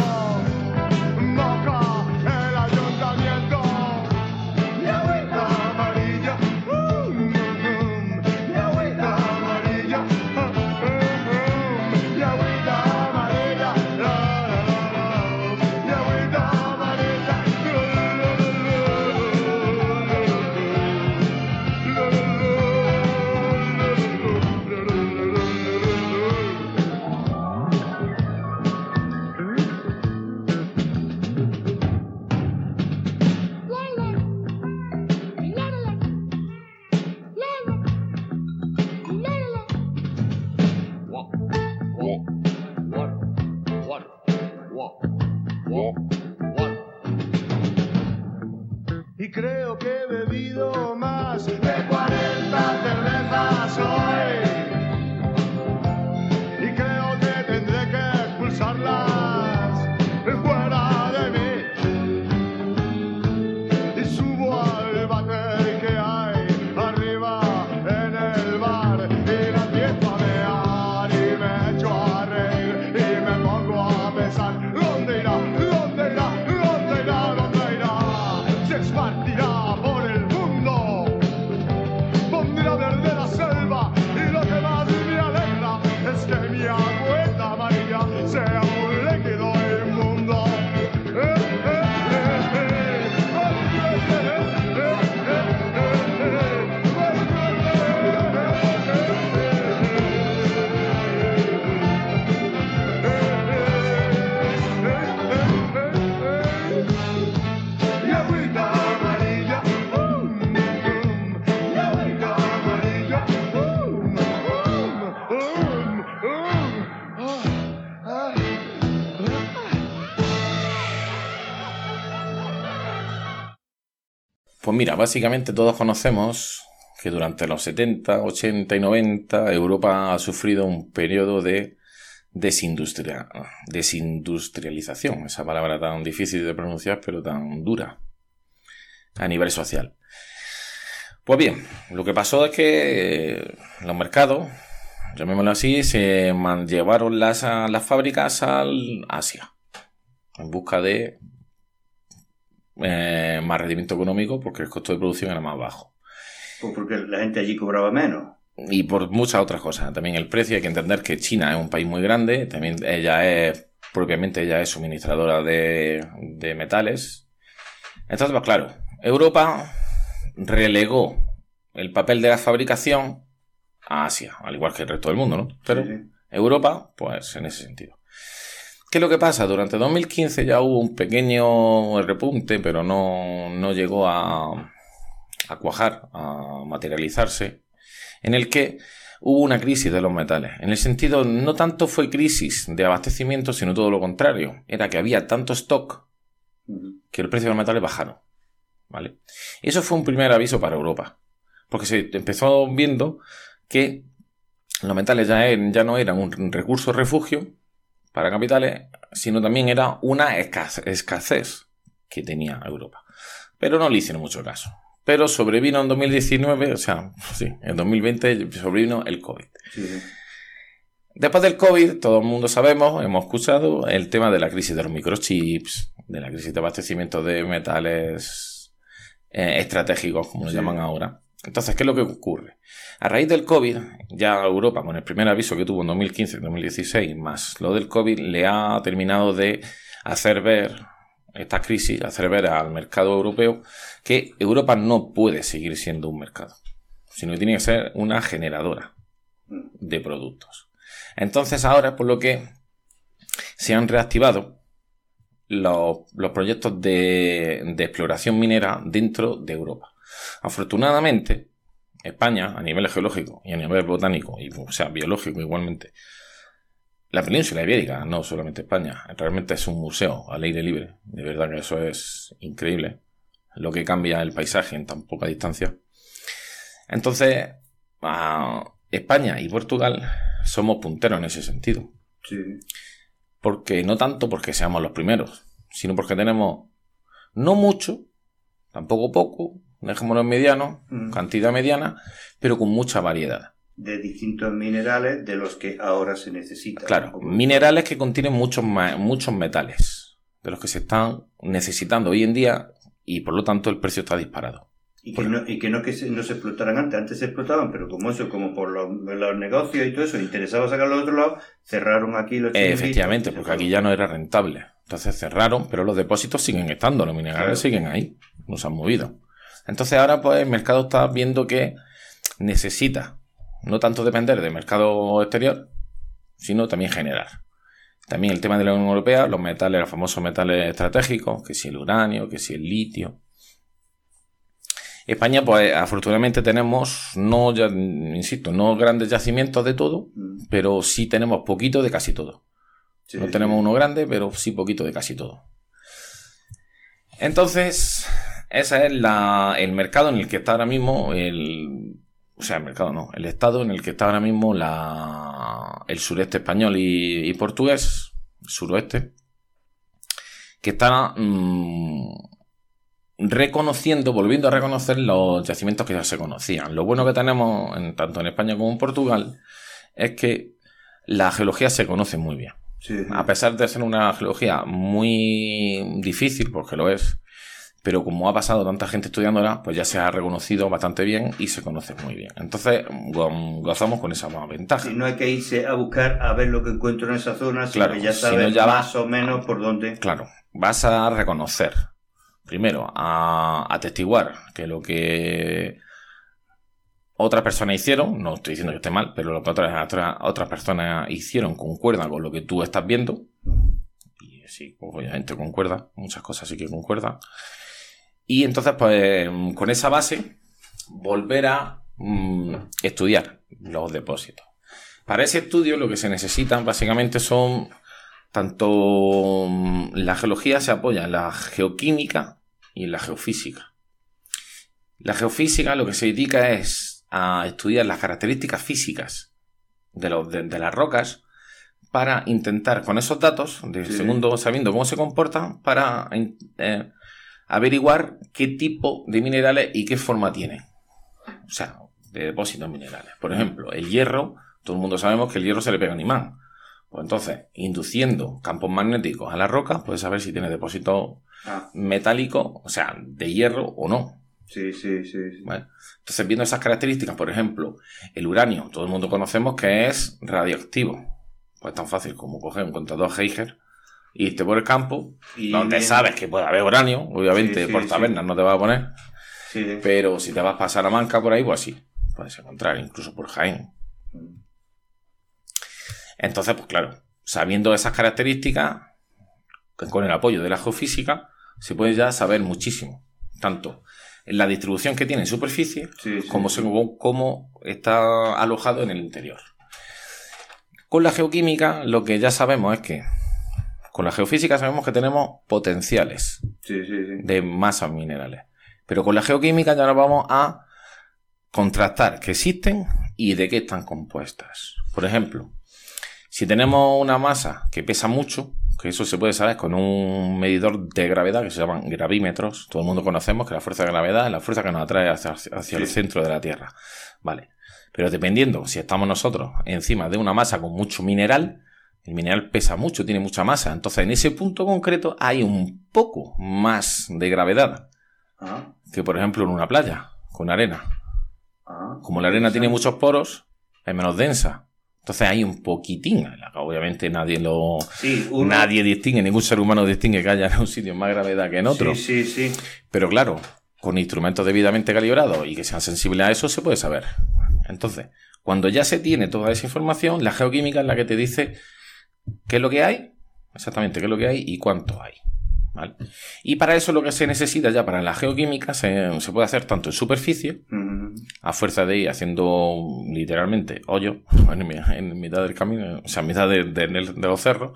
moja el ayuntamiento, mi agüita amarilla, uh, mm, mm, mi agüita amarilla, uh, uh, uh, mi agüita amarilla, la la la la, mi agüita amarilla, la la la la, la la Y creo que he bebido más de cuarenta cervezas hoy. Y creo que tendré que expulsarlas fuera de mí. Y subo al váter que hay arriba en el bar. Y la empiezo a mear y me echo a reír. Y me pongo a pensar, ¿dónde irá? ¿Dónde irá? ¿Dónde irá? ¿Dónde irá? Se esparcirá por el mundo, pondrá verde la selva. Y lo que más me alegra es que mi agüita amarilla sea un líquido inmundo. Eh, eh, eh, eh. Mi agüita amarilla, um, um, mi agüita amarilla, um, um, um, um, ah, ah, Pues mira, básicamente todos conocemos que durante los setenta, ochenta y noventa Europa ha sufrido un periodo de desindustria- desindustrialización, esa palabra tan difícil de pronunciar pero tan dura a nivel social. Pues bien, lo que pasó es que eh, los mercados, llamémoslo así, se man- llevaron las, a- las fábricas al Asia en busca de eh, más rendimiento económico porque el costo de producción era más bajo. Pues porque la gente allí cobraba menos. Y por muchas otras cosas. También el precio, hay que entender que China es un país muy grande, también ella es, propiamente ella es suministradora de, de metales. Entonces, pues claro, Europa relegó el papel de la fabricación a Asia, al igual que el resto del mundo, ¿no? Pero Sí, sí. Europa, pues en ese sentido. ¿Qué es lo que pasa? Durante dos mil quince ya hubo un pequeño repunte, pero no, no llegó a, a cuajar, a materializarse, en el que hubo una crisis de los metales. En el sentido, no tanto fue crisis de abastecimiento, sino todo lo contrario. Era que había tanto stock Ujú. que el precio de los metales bajaron, ¿vale? Y eso fue un primer aviso para Europa, porque se empezó viendo que los metales ya, er- ya no eran un recurso refugio para capitales, sino también era una escasez, escasez que tenía Europa. Pero no le hicieron mucho caso. Pero sobrevino en dos mil diecinueve, o sea, sí, en dos mil veinte sobrevino el COVID. Sí, sí. Después del COVID, todo el mundo sabemos, hemos escuchado el tema de la crisis de los microchips, de la crisis de abastecimiento de metales eh, estratégicos, como lo Sí. llaman ahora. Entonces, ¿qué es lo que ocurre? A raíz del COVID, ya Europa, con el primer aviso que tuvo en dos mil quince, dos mil dieciséis, más lo del COVID, le ha terminado de hacer ver esta crisis, hacer ver al mercado europeo que Europa no puede seguir siendo un mercado, sino que tiene que ser una generadora de productos. Entonces ahora, por lo que se han reactivado los, los proyectos de, de exploración minera dentro de Europa. Afortunadamente, España, a nivel geológico y a nivel botánico, y, o sea, biológico igualmente, la península ibérica, no solamente España, realmente es un museo al aire libre. De verdad que eso es increíble, lo que cambia el paisaje en tan poca distancia. Entonces, uh, España y Portugal somos punteros en ese sentido. Sí. porque no tanto porque seamos los primeros, sino porque tenemos no mucho, tampoco poco, dejémoslo en mediano, mm. cantidad mediana, pero con mucha variedad. De distintos minerales de los que ahora se necesitan. Claro, minerales que contienen muchos, muchos metales, de los que se están necesitando hoy en día y por lo tanto el precio está disparado. Y que, no, y que no que se, no se explotaran antes, antes se explotaban, pero como eso, como por los, los negocios y todo eso, interesaba sacarlo de otro lado, cerraron aquí los chiringuitos. Efectivamente, porque aquí ya no era rentable. Entonces cerraron, pero los depósitos siguen estando, los minerales claro. siguen ahí, no se han movido. Entonces ahora pues el mercado está viendo que necesita no tanto depender del mercado exterior, sino también generar. También el tema de la Unión Europea, los metales, los famosos metales estratégicos, que si el uranio, que si el litio. España, pues afortunadamente tenemos, no ya, insisto, no grandes yacimientos de todo, mm. pero sí tenemos poquito de casi todo. Sí, no sí. tenemos uno grande, pero sí poquito de casi todo. Entonces, ese es la, el mercado en el que está ahora mismo, el, o sea, el mercado no, el estado en el que está ahora mismo la, el sureste español y, y portugués, el suroeste, que está... Mmm, reconociendo, volviendo a reconocer los yacimientos que ya se conocían. Lo bueno que tenemos, en, tanto en España como en Portugal, es que la geología se conoce muy bien. Sí, sí. A pesar de ser una geología muy difícil, porque lo es, pero como ha pasado tanta gente estudiándola, pues ya se ha reconocido bastante bien y se conoce muy bien. Entonces, go- gozamos con esa ventaja. Sí, no hay que irse a buscar a ver lo que encuentro en esa zona, sino claro, que ya sabes si no ya más va, o menos por dónde... Claro, vas a reconocer. Primero, a atestiguar que lo que otras personas hicieron, no estoy diciendo que esté mal, pero lo que otras, otras, otras personas hicieron concuerda con lo que tú estás viendo. Y sí, obviamente concuerda, muchas cosas sí que concuerdan. Y entonces, pues, con esa base, volver a mm, estudiar los depósitos. Para ese estudio lo que se necesitan básicamente son... Tanto la geología se apoya en la geoquímica y en la geofísica. La geofísica lo que se dedica es a estudiar las características físicas de, los, de, de las rocas para intentar, con esos datos, de sí. segundo sabiendo cómo se comportan, para eh, averiguar qué tipo de minerales y qué forma tienen. O sea, de depósitos minerales. Por ejemplo, el hierro, todo el mundo sabemos que el hierro se le pega un imán. Pues entonces, induciendo campos magnéticos a la roca, puedes saber si tiene depósito ah. metálico, o sea, de hierro o no. Sí, sí, sí. sí. ¿Vale? Entonces, viendo esas características, por ejemplo, el uranio, todo el mundo conocemos que es radioactivo. Pues tan fácil como coger un contador Geiger, irte por el campo, y donde bien. Sabes que puede haber uranio, obviamente sí, sí, por tabernas sí. no te vas a poner, sí, sí. pero si te vas a pasar a Manca por ahí, pues sí, puedes encontrar, incluso por Jaén. Mm. Entonces, pues claro, sabiendo esas características, con el apoyo de la geofísica, se puede ya saber muchísimo. Tanto en la distribución que tiene en superficie, sí, sí, como, sí. Se, como está alojado en el interior. Con la geoquímica, lo que ya sabemos es que, con la geofísica sabemos que tenemos potenciales sí, sí, sí. de masas minerales. Pero con la geoquímica ya nos vamos a contrastar que existen y de qué están compuestas. Por ejemplo, si tenemos una masa que pesa mucho, que eso se puede saber con un medidor de gravedad que se llaman gravímetros, todo el mundo conocemos que la fuerza de gravedad es la fuerza que nos atrae hacia, hacia sí. el centro de la Tierra. Vale. Pero dependiendo, si estamos nosotros encima de una masa con mucho mineral, el mineral pesa mucho, tiene mucha masa, entonces en ese punto concreto hay un poco más de gravedad ah. que por ejemplo en una playa, con arena. Ah. Como la arena tiene muchos poros, es menos densa. Entonces hay un poquitín, obviamente nadie lo sí, uno... nadie distingue, ningún ser humano distingue que haya en un sitio más gravedad que en otro. Sí, sí, sí. Pero claro, con instrumentos debidamente calibrados y que sean sensibles a eso se puede saber. Entonces, cuando ya se tiene toda esa información, la geoquímica es la que te dice qué es lo que hay, exactamente qué es lo que hay y cuánto hay. ¿Vale? Y para eso lo que se necesita ya para la geoquímica se, se puede hacer tanto en superficie, uh-huh. a fuerza de ir haciendo literalmente hoyo en, en mitad del camino, o sea, en mitad de, de, de los cerros,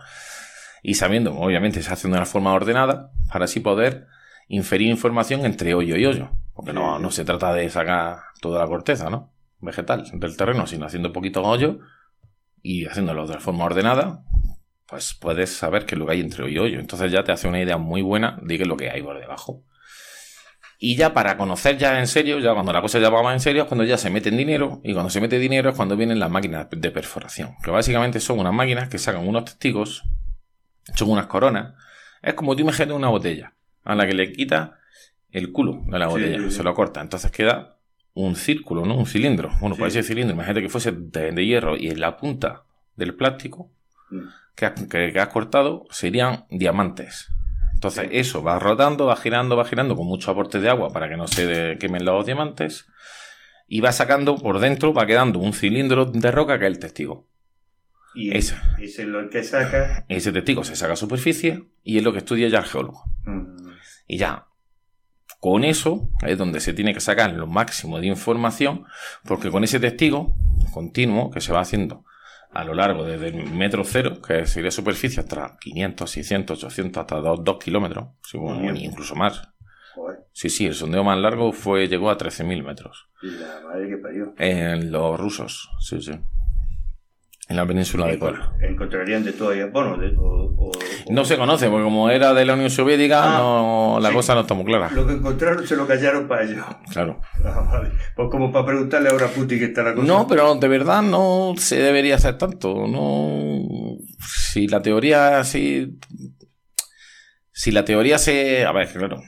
y sabiendo, obviamente, se hace de una forma ordenada para así poder inferir información entre hoyo y hoyo, porque sí. no, no se trata de sacar toda la corteza, ¿no? vegetal del terreno, sino haciendo poquitos hoyos y haciéndolo de forma ordenada pues puedes saber qué es lo que hay entre hoyo y hoyo. Entonces ya te hace una idea muy buena de qué es lo que hay por debajo. Y ya para conocer ya en serio, ya cuando la cosa ya va más en serio, es cuando ya se mete en dinero, y cuando se mete dinero es cuando vienen las máquinas de perforación, que básicamente son unas máquinas que sacan unos testigos, son unas coronas. Es como tú imagínate una botella, a la que le quitas el culo de la botella, sí, sí, sí. Se lo corta, entonces queda un círculo, ¿no? Un cilindro. Bueno, sí. Pues ese cilindro, imagínate que fuese de, de hierro, y en la punta del plástico sí. que, has, que, que has cortado serían diamantes. Entonces sí. Eso va rotando, va girando, va girando con mucho aporte de agua para que no se de, quemen los diamantes, y va sacando por dentro, va quedando un cilindro de roca que es el testigo. Y ese, ese es lo que saca. Ese testigo se saca a superficie y es lo que estudia ya el geólogo. Mm. Y ya con eso es donde se tiene que sacar lo máximo de información, porque con ese testigo continuo que se va haciendo a lo largo desde el metro cero, que sería superficie, hasta quinientos, seiscientos, ochocientos, hasta dos kilómetros, sí, bueno, incluso más. Joder. Sí, sí, el sondeo más largo fue llegó a trece mil metros. Y la madre que parió. En los rusos, sí, sí. En la península de Kola. ¿Encontrarían de todo allá? Bueno, de, o, o, no se conoce, porque como era de la Unión Soviética, ah, no, la sí. cosa no está muy clara. Lo que encontraron se lo callaron para ellos. Claro. Ah, vale. Pues como para preguntarle ahora a Putin qué está la cosa. No, pero de verdad no se debería hacer tanto. No. Si la teoría así. Si la teoría se. A ver, claro.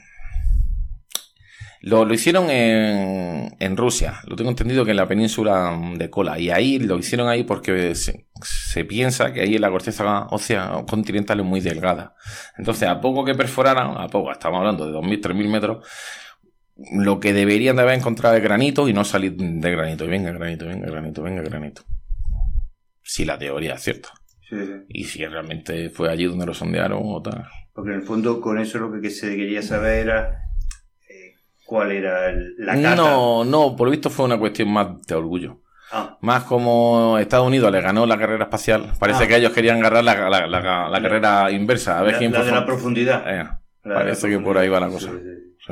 Lo, lo hicieron en, en Rusia, lo tengo entendido que en la península de Kola, y ahí lo hicieron ahí porque se, se piensa que ahí la corteza ósea continental es muy delgada. Entonces, a poco que perforaran, a poco, estamos hablando de dos mil, tres mil metros, lo que deberían de haber encontrado es granito y no salir de granito, y venga granito, venga granito, venga granito. Si la teoría es cierta. Sí, sí. Y si realmente fue allí donde lo sondearon o tal. Porque en el fondo con eso lo que se quería saber era cuál era el, la cata. No, no, por lo visto fue una cuestión más de orgullo. Ah. Más como Estados Unidos le ganó la carrera espacial. Parece ah. que ellos querían ganar la, la, la, la, la carrera inversa. A ver la, quién la de la profundidad. Eh, la parece de la que por ahí va la cosa. Sí, sí. Sí.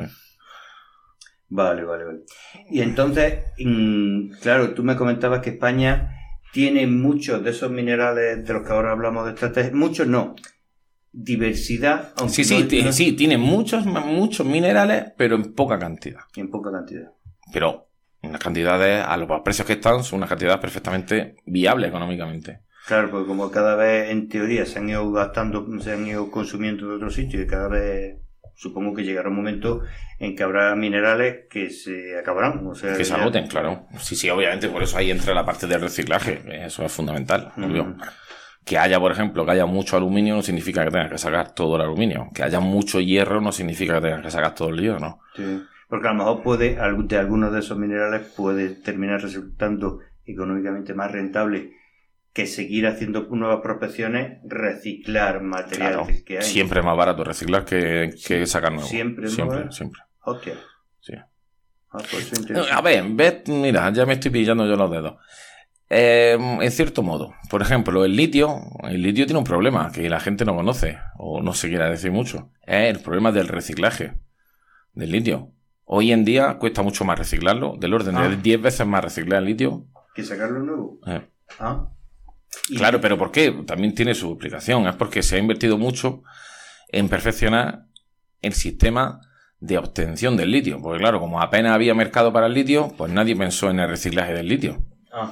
Vale, vale, vale. Y entonces, mmm, claro, tú me comentabas que España tiene muchos de esos minerales de los que ahora hablamos de estrategia. Muchos no. Diversidad. Sí, sí, no, t- no... sí, tiene muchos, muchos minerales, pero en poca cantidad. En poca cantidad. Pero unas cantidades, a los precios que están, son unas cantidades perfectamente viables económicamente. Claro, porque como cada vez, en teoría, se han ido gastando, se han ido consumiendo de otros sitios, y cada vez, supongo que llegará un momento en que habrá minerales que se acabarán. O sea, que se agoten, ya... claro. Sí, sí, obviamente, por eso ahí entra la parte del reciclaje. Eso es fundamental, uh-huh. obvio. Que haya, por ejemplo, que haya mucho aluminio no significa que tengas que sacar todo el aluminio. Que haya mucho hierro no significa que tengas que sacar todo el hierro, ¿no? Sí, porque a lo mejor puede, de algunos de esos minerales puede terminar resultando económicamente más rentable que seguir haciendo nuevas prospecciones, reciclar materiales claro, que hay. Siempre es más barato reciclar que, que sacar nuevo. Siempre, siempre, ¿no? siempre. Hostia. Sí. Ah, pues a ver, ves, mira, ya me estoy pillando yo los dedos. Eh, en cierto modo, por ejemplo, el litio, el litio tiene un problema que la gente no conoce o no se quiere decir mucho. Es el problema del reciclaje del litio. Hoy en día cuesta mucho más reciclarlo, del orden ah. de diez veces más reciclar el litio que sacarlo nuevo. Eh. Ah. Claro, pero ¿por qué? También tiene su explicación. Es porque se ha invertido mucho en perfeccionar el sistema de obtención del litio. Porque claro, como apenas había mercado para el litio, pues nadie pensó en el reciclaje del litio. Ah.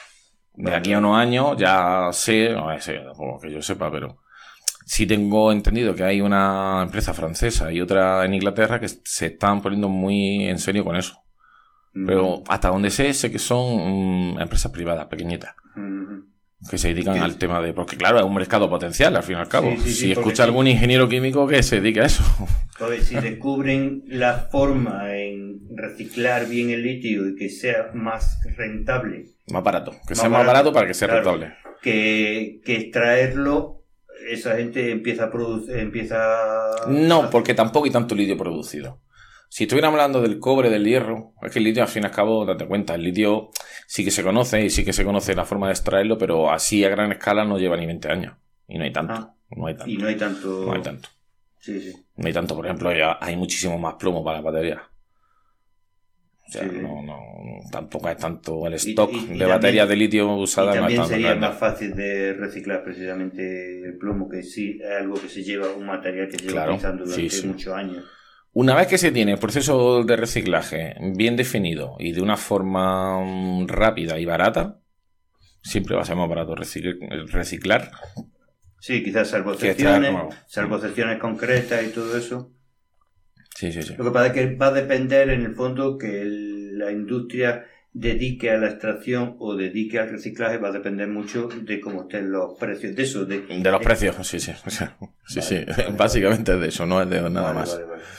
De aquí a unos años ya sé, no sé, tampoco que yo sepa, pero sí tengo entendido que hay una empresa francesa y otra en Inglaterra que se están poniendo muy en serio con eso. Mm. Pero hasta donde sé, sé que son um, empresas privadas, pequeñitas, mm. que se dedican ¿Qué? al tema de... Porque claro, es un mercado potencial, al fin y al cabo. Sí, sí, si sí, escucha algún sí. ingeniero químico que se dedique a eso. Porque si descubren la forma en reciclar bien el litio y que sea más rentable... Más barato. Que más sea más barato, barato para que sea claro, rentable. Que, que extraerlo, esa gente empieza a producir... Empieza no, a... porque tampoco hay tanto litio producido. Si estuviéramos hablando del cobre, del hierro, es que el litio, al fin y al cabo, date cuenta, el litio sí que se conoce y sí que se conoce la forma de extraerlo, pero así a gran escala no lleva ni veinte años. Y no hay tanto. Ah, no hay tanto. Y no hay tanto. No hay tanto. Sí, sí. No hay tanto, por ejemplo, ya hay muchísimo más plomo para las baterías. O sea, Sí. no, no, tampoco es tanto el stock Y- y- y de también- baterías de litio usadas. Y también no es tan sería grande. más fácil de reciclar precisamente el plomo, que sí es algo que se lleva, un material que se lleva Claro, utilizando durante sí, sí. muchos años. Una vez que se tiene el proceso de reciclaje bien definido y de una forma mm, rápida y barata, siempre va a ser más barato recicl- reciclar. Sí, quizás salvo Que excepciones, está, no. salvo excepciones concretas y todo eso. Sí, sí, sí. Lo que pasa es que va a depender en el fondo que el- la industria dedique a la extracción o dedique al reciclaje, va a depender mucho de cómo estén los precios. De eso, de, De los precios, sí, sí. O sea, sí, sí. Básicamente es de eso, no es de nada Vale, más. vale, vale.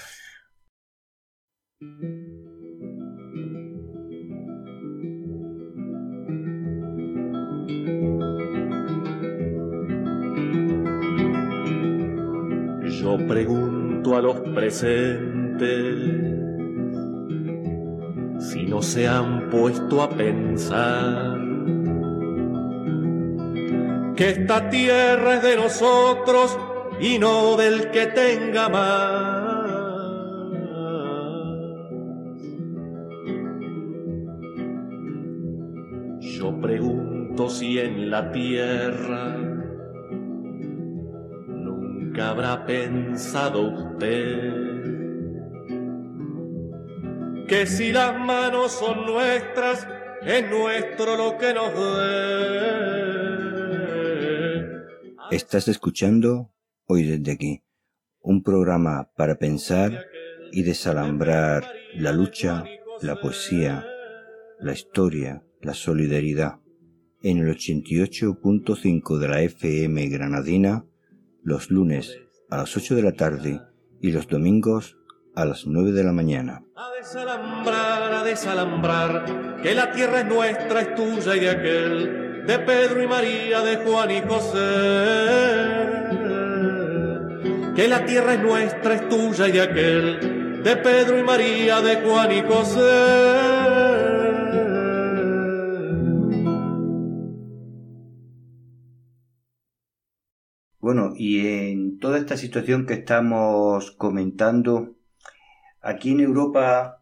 Yo pregunto a los presentes si no se han puesto a pensar que esta tierra es de nosotros y no del que tenga más. Yo pregunto si en la tierra nunca habrá pensado usted que si las manos son nuestras, es nuestro lo que nos dé. Estás escuchando Hoy desde aquí, un programa para pensar y desalambrar la lucha, la poesía, la historia, la solidaridad. En el ochenta y ocho punto cinco de la F M granadina, los lunes a las ocho de la tarde y los domingos a las nueve de la mañana. A desalambrar, a desalambrar, que la tierra es nuestra, es tuya y de aquel, de Pedro y María, de Juan y José. Que la tierra es nuestra, es tuya y de aquel, de Pedro y María, de Juan y José. Bueno, y en toda esta situación que estamos comentando, aquí en Europa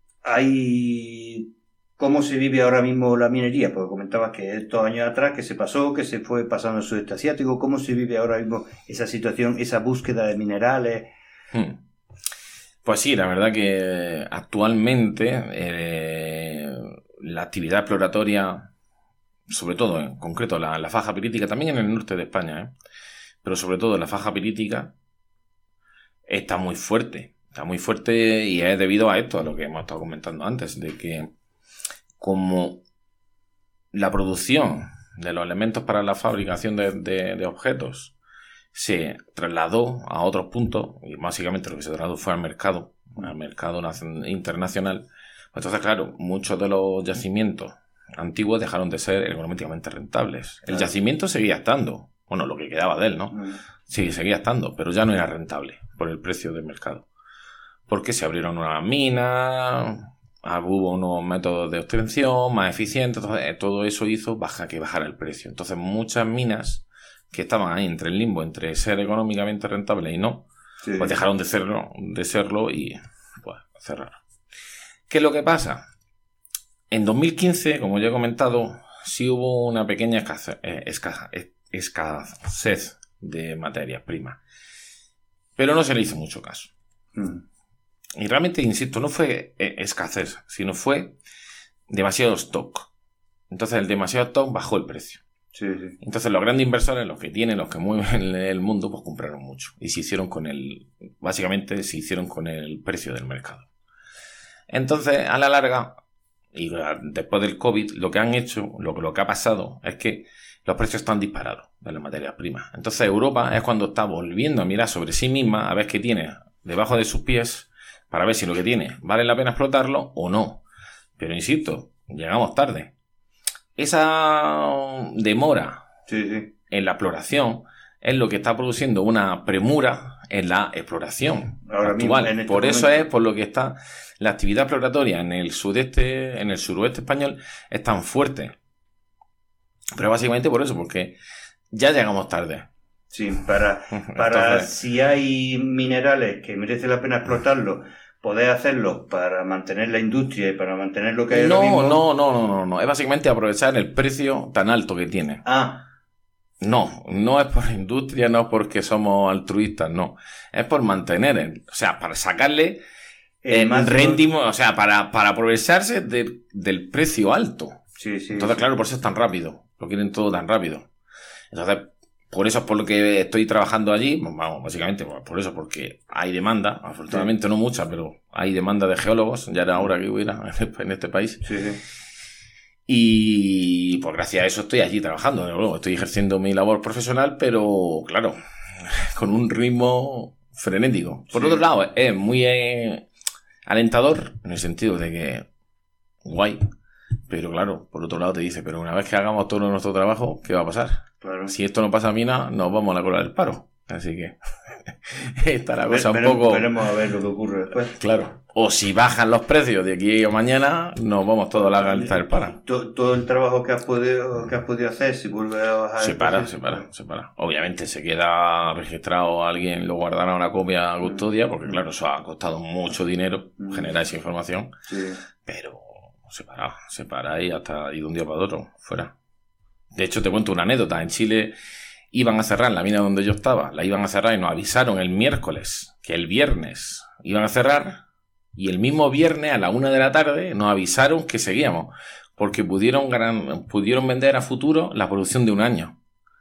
hay... ¿Cómo se vive ahora mismo la minería? Porque comentabas que estos años atrás que se pasó, que se fue pasando al sudeste asiático. ¿Cómo se vive ahora mismo esa situación, esa búsqueda de minerales? Hmm. Pues sí, la verdad que actualmente eh, la actividad exploratoria, sobre todo en concreto la, la faja pirítica, también en el norte de España, ¿eh? pero sobre todo la faja pirítica, está muy fuerte. Está muy fuerte y es debido a esto, a lo que hemos estado comentando antes, de que como la producción de los elementos para la fabricación de, de, de objetos se trasladó a otros puntos, y básicamente lo que se trasladó fue al mercado, al mercado internacional, entonces claro, muchos de los yacimientos antiguos dejaron de ser económicamente rentables. El yacimiento seguía estando, bueno, lo que quedaba de él, ¿no? Sí, seguía estando, pero ya no era rentable por el precio del mercado. Porque se abrieron unas minas, hubo unos métodos de obtención más eficientes, entonces todo eso hizo baja, que bajara el precio. Entonces muchas minas que estaban ahí entre el limbo, entre ser económicamente rentables y no, sí. pues dejaron de serlo, de serlo y pues cerraron. ¿Qué es lo que pasa? En dos mil quince, como ya he comentado, sí hubo una pequeña escasez, eh, escasez, escasez de materias primas, pero no se le hizo mucho caso. Mm. Y realmente, insisto, no fue escasez, sino fue demasiado stock. Entonces el demasiado stock bajó el precio. Sí, sí. Entonces los grandes inversores, los que tienen, los que mueven el mundo, pues compraron mucho. Y se hicieron con el... Básicamente se hicieron con el precio del mercado. Entonces, a la larga, y después del COVID, lo que han hecho, lo, lo que ha pasado, es que los precios están disparados de las materias primas. Entonces Europa es cuando está volviendo a mirar sobre sí misma, a ver qué tiene debajo de sus pies, para ver si lo que tiene vale la pena explotarlo o no. Pero insisto, llegamos tarde. Esa demora sí, sí. en la exploración es lo que está produciendo una premura en la exploración Ahora actual. Mismo, en este por momento. eso es por lo que está la actividad exploratoria en el sudeste, en el suroeste español es tan fuerte. Pero básicamente por eso, porque ya llegamos tarde. Sí, para, para Entonces, si hay minerales que merece la pena explotarlo, poder hacerlo para mantener la industria y para mantener lo que hay No, ahora mismo. no, no, no, no, no. Es básicamente aprovechar el precio tan alto que tiene. Ah, No, no es por industria, no es porque somos altruistas, no. Es por mantener, el, o sea, para sacarle el el máximo- rendimiento, o sea, para, para aprovecharse de- del precio alto. Sí, sí. Entonces, sí. claro, por eso es tan rápido. Lo quieren todo tan rápido. Entonces, por eso es por lo que estoy trabajando allí. Vamos, básicamente, pues, por eso, porque hay demanda. Afortunadamente no mucha, pero hay demanda de geólogos. Ya era hora que hubiera en este país. Sí, sí. Y pues gracias a eso estoy allí trabajando. Luego estoy ejerciendo mi labor profesional, pero claro, con un ritmo frenético. Por Sí. otro lado, es muy eh, alentador en el sentido de que guay. Pero claro, por otro lado te dice, pero una vez que hagamos todo nuestro trabajo, ¿qué va a pasar? Claro. Si esto no pasa a mina, nos vamos a la cola del paro. Así que está la cosa Ve- un veremos- poco... Veremos a ver lo que ocurre después. Claro. O si bajan los precios de aquí a mañana, nos vamos todos a la calza del paro. To- Todo el trabajo que has podido, que has podido hacer, si vuelve a bajar... Se el para, precio, se para, se para. Obviamente se queda registrado, alguien lo guardará una copia a custodia, porque claro, eso ha costado mucho dinero Mm. generar esa información, Sí. pero se para, se para y hasta y de un día para otro, fuera. De hecho, te cuento una anécdota. En Chile iban a cerrar la mina donde yo estaba, la iban a cerrar y nos avisaron el miércoles que el viernes iban a cerrar, y el mismo viernes a la una de la tarde nos avisaron que seguíamos, porque pudieron, ganar, pudieron vender a futuro la producción de un año.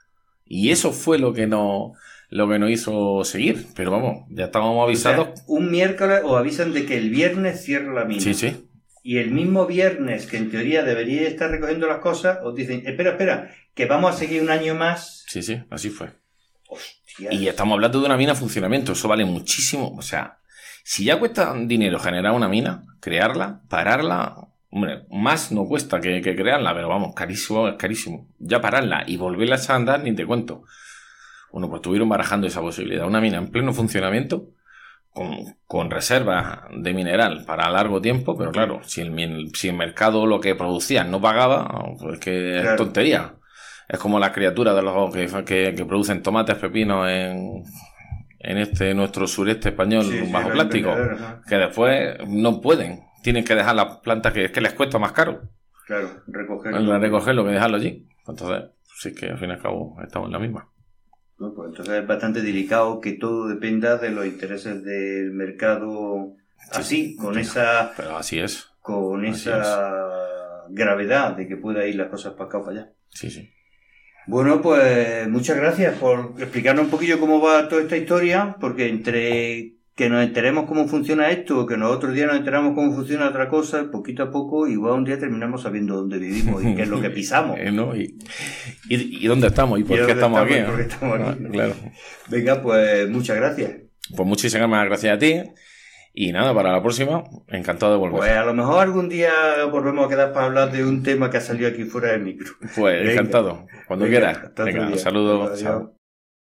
Y eso fue lo que nos, lo que nos hizo seguir. Pero vamos, ya estábamos avisados. O sea, un miércoles os avisan de que el viernes cierra la mina. Sí, sí. Y el mismo viernes, que en teoría debería estar recogiendo las cosas, os dicen, espera, espera, que vamos a seguir un año más. Sí, sí, así fue. Hostia. Y estamos hablando de una mina en funcionamiento. Eso vale muchísimo. O sea, si ya cuesta dinero generar una mina, crearla, pararla, hombre, más no cuesta que, que crearla, pero vamos, carísimo, es carísimo. Ya pararla y volverla a andar, ni te cuento. Bueno, pues estuvieron barajando esa posibilidad. Una mina en pleno funcionamiento, con, con reservas de mineral para largo tiempo, pero claro, si el, si el mercado lo que producía no pagaba, pues que Claro. es tontería. Es como las criaturas de los que, que, que producen tomates, pepinos en, en este nuestro sureste español Sí, sí, bajo los plástico, invernadores, ajá. que después no pueden, tienen que dejar las plantas que es que les cuesta más caro Claro, recoger. recogerlo que dejarlo allí. Entonces, sí que al fin y al cabo estamos en la misma. No, pues entonces es bastante delicado que todo dependa de los intereses del mercado así, Sí, con pero- esa Pero así es. con Así esa gravedad de que pueda ir las cosas para acá o para allá. Sí, sí. Bueno, pues muchas gracias por explicarnos un poquillo cómo va toda esta historia, porque entre que nos enteremos cómo funciona esto, o que nosotros día nos enteramos cómo funciona otra cosa, poquito a poco, igual un día terminamos sabiendo dónde vivimos y qué es lo que pisamos. Eh, ¿no? y, y, y dónde estamos y por Y qué dónde estamos aquí. y ¿no? por qué estamos aquí. Ah, claro. Venga, pues muchas gracias. Pues muchísimas gracias a ti. Y nada, para la próxima, encantado de volver. Pues a lo mejor algún día volvemos a quedar para hablar de un tema que ha salido aquí fuera del micro. Pues Venga. encantado. Cuando Venga, quieras. hasta otro Venga, día. un saludo. Adiós. Chao.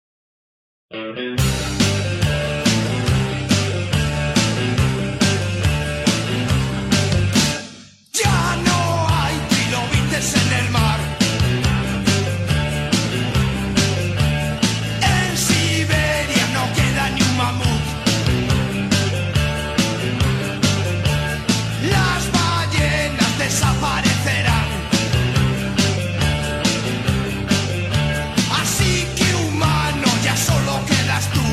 Ya no hay trilobites en el mar. En Siberia no queda ni un mamut. Las ballenas desaparecerán. Así que humano ya solo quedas tú.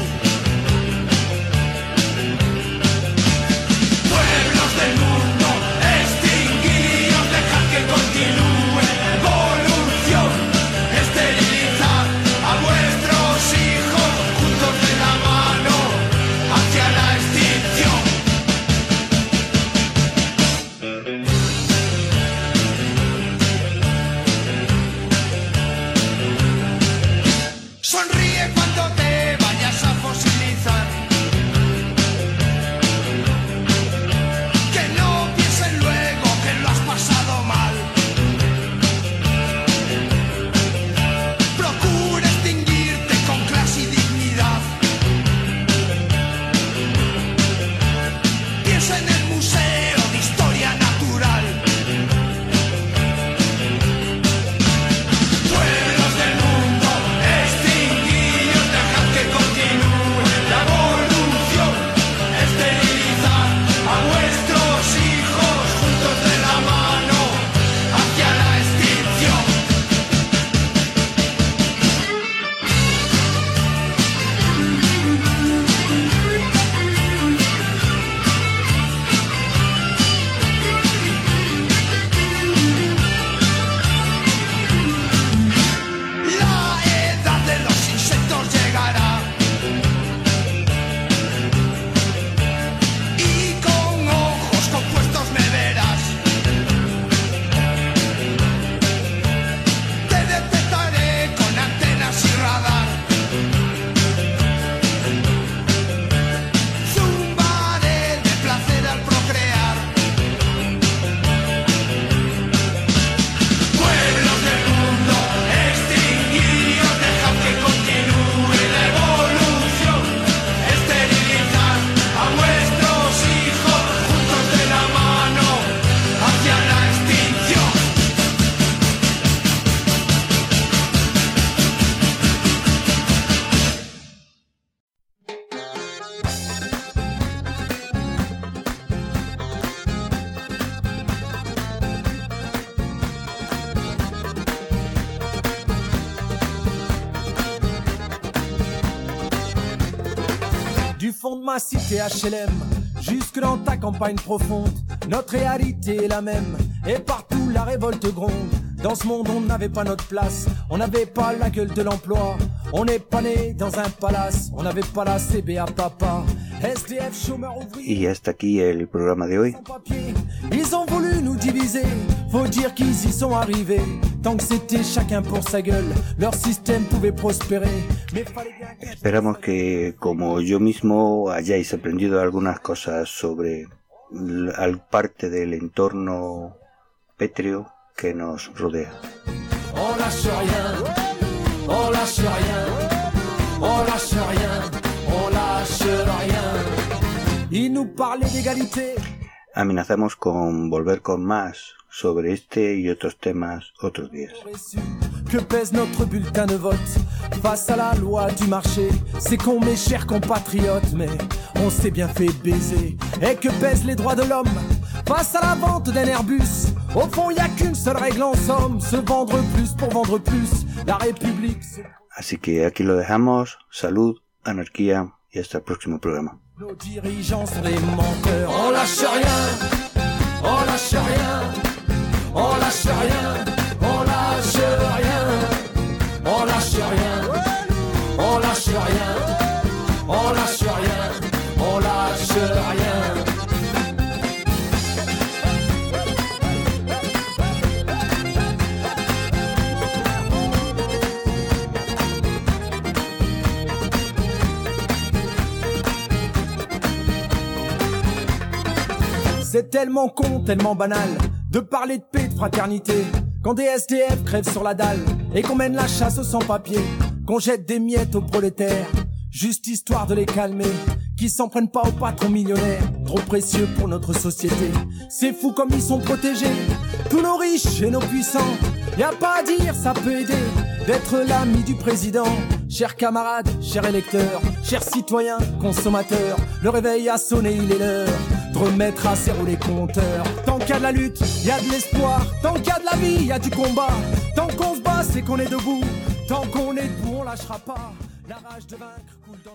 Du fond de ma cité H L M jusque dans ta campagne profonde, notre réalité est la même. Et partout la révolte gronde. Dans ce monde on n'avait pas notre place, on n'avait pas la gueule de l'emploi. On n'est pas né dans un palace, on n'avait pas la C B A papa. S D F, chômeur, ouvrier. Y hasta aquí el programa de hoy. Ils ont voulu nous diviser, faut dire qu'ils y sont arrivés. Tant que c'était chacun pour sa gueule, leur système pouvait prospérer. Mais fallait bien que... Esperamos que, como yo mismo, hayáis aprendido algunas cosas sobre al parte del entorno pétreo que nos rodea. On lâche rien, on lâche rien, on lâche rien, on lâche rien. Y nous parlait d'égalité. Amenazamos con volver con más sobre este y otros temas otros días. Que pèse notre bulletin de vote face à la loi du marché? C'est con mes chers compatriotes, mais on s'est bien fait baiser. Et que pèsent les droits de l'homme face à la vente d'un Airbus? Au fond, y a qu'une seule règle en somme, se vendre plus pour vendre plus. La République... Así que aquí lo dejamos. Salud, anarquía y hasta el próximo programa. Nos dirigeants sont des menteurs. On lâche rien, on lâche rien, on lâche rien, on lâche rien, on lâche rien, on lâche rien, on lâche rien, on lâche rien. C'est tellement con, tellement banal de parler de paix, de fraternité, quand des S D F crèvent sur la dalle et qu'on mène la chasse aux sans-papiers, qu'on jette des miettes aux prolétaires, juste histoire de les calmer, qui s'en prennent pas aux patrons millionnaires, trop précieux pour notre société. C'est fou comme ils sont protégés, tous nos riches et nos puissants. Y a pas à dire, ça peut aider d'être l'ami du président. Chers camarades, chers électeurs, chers citoyens, consommateurs, le réveil a sonné, il est l'heure de remettre à zéro les compteurs. Tant qu'il y a de la lutte, il y a de l'espoir. Tant qu'il y a de la vie, il y a du combat. Tant qu'on se bat, c'est qu'on est debout. Tant qu'on est debout, on lâchera pas. La rage de vaincre coule dans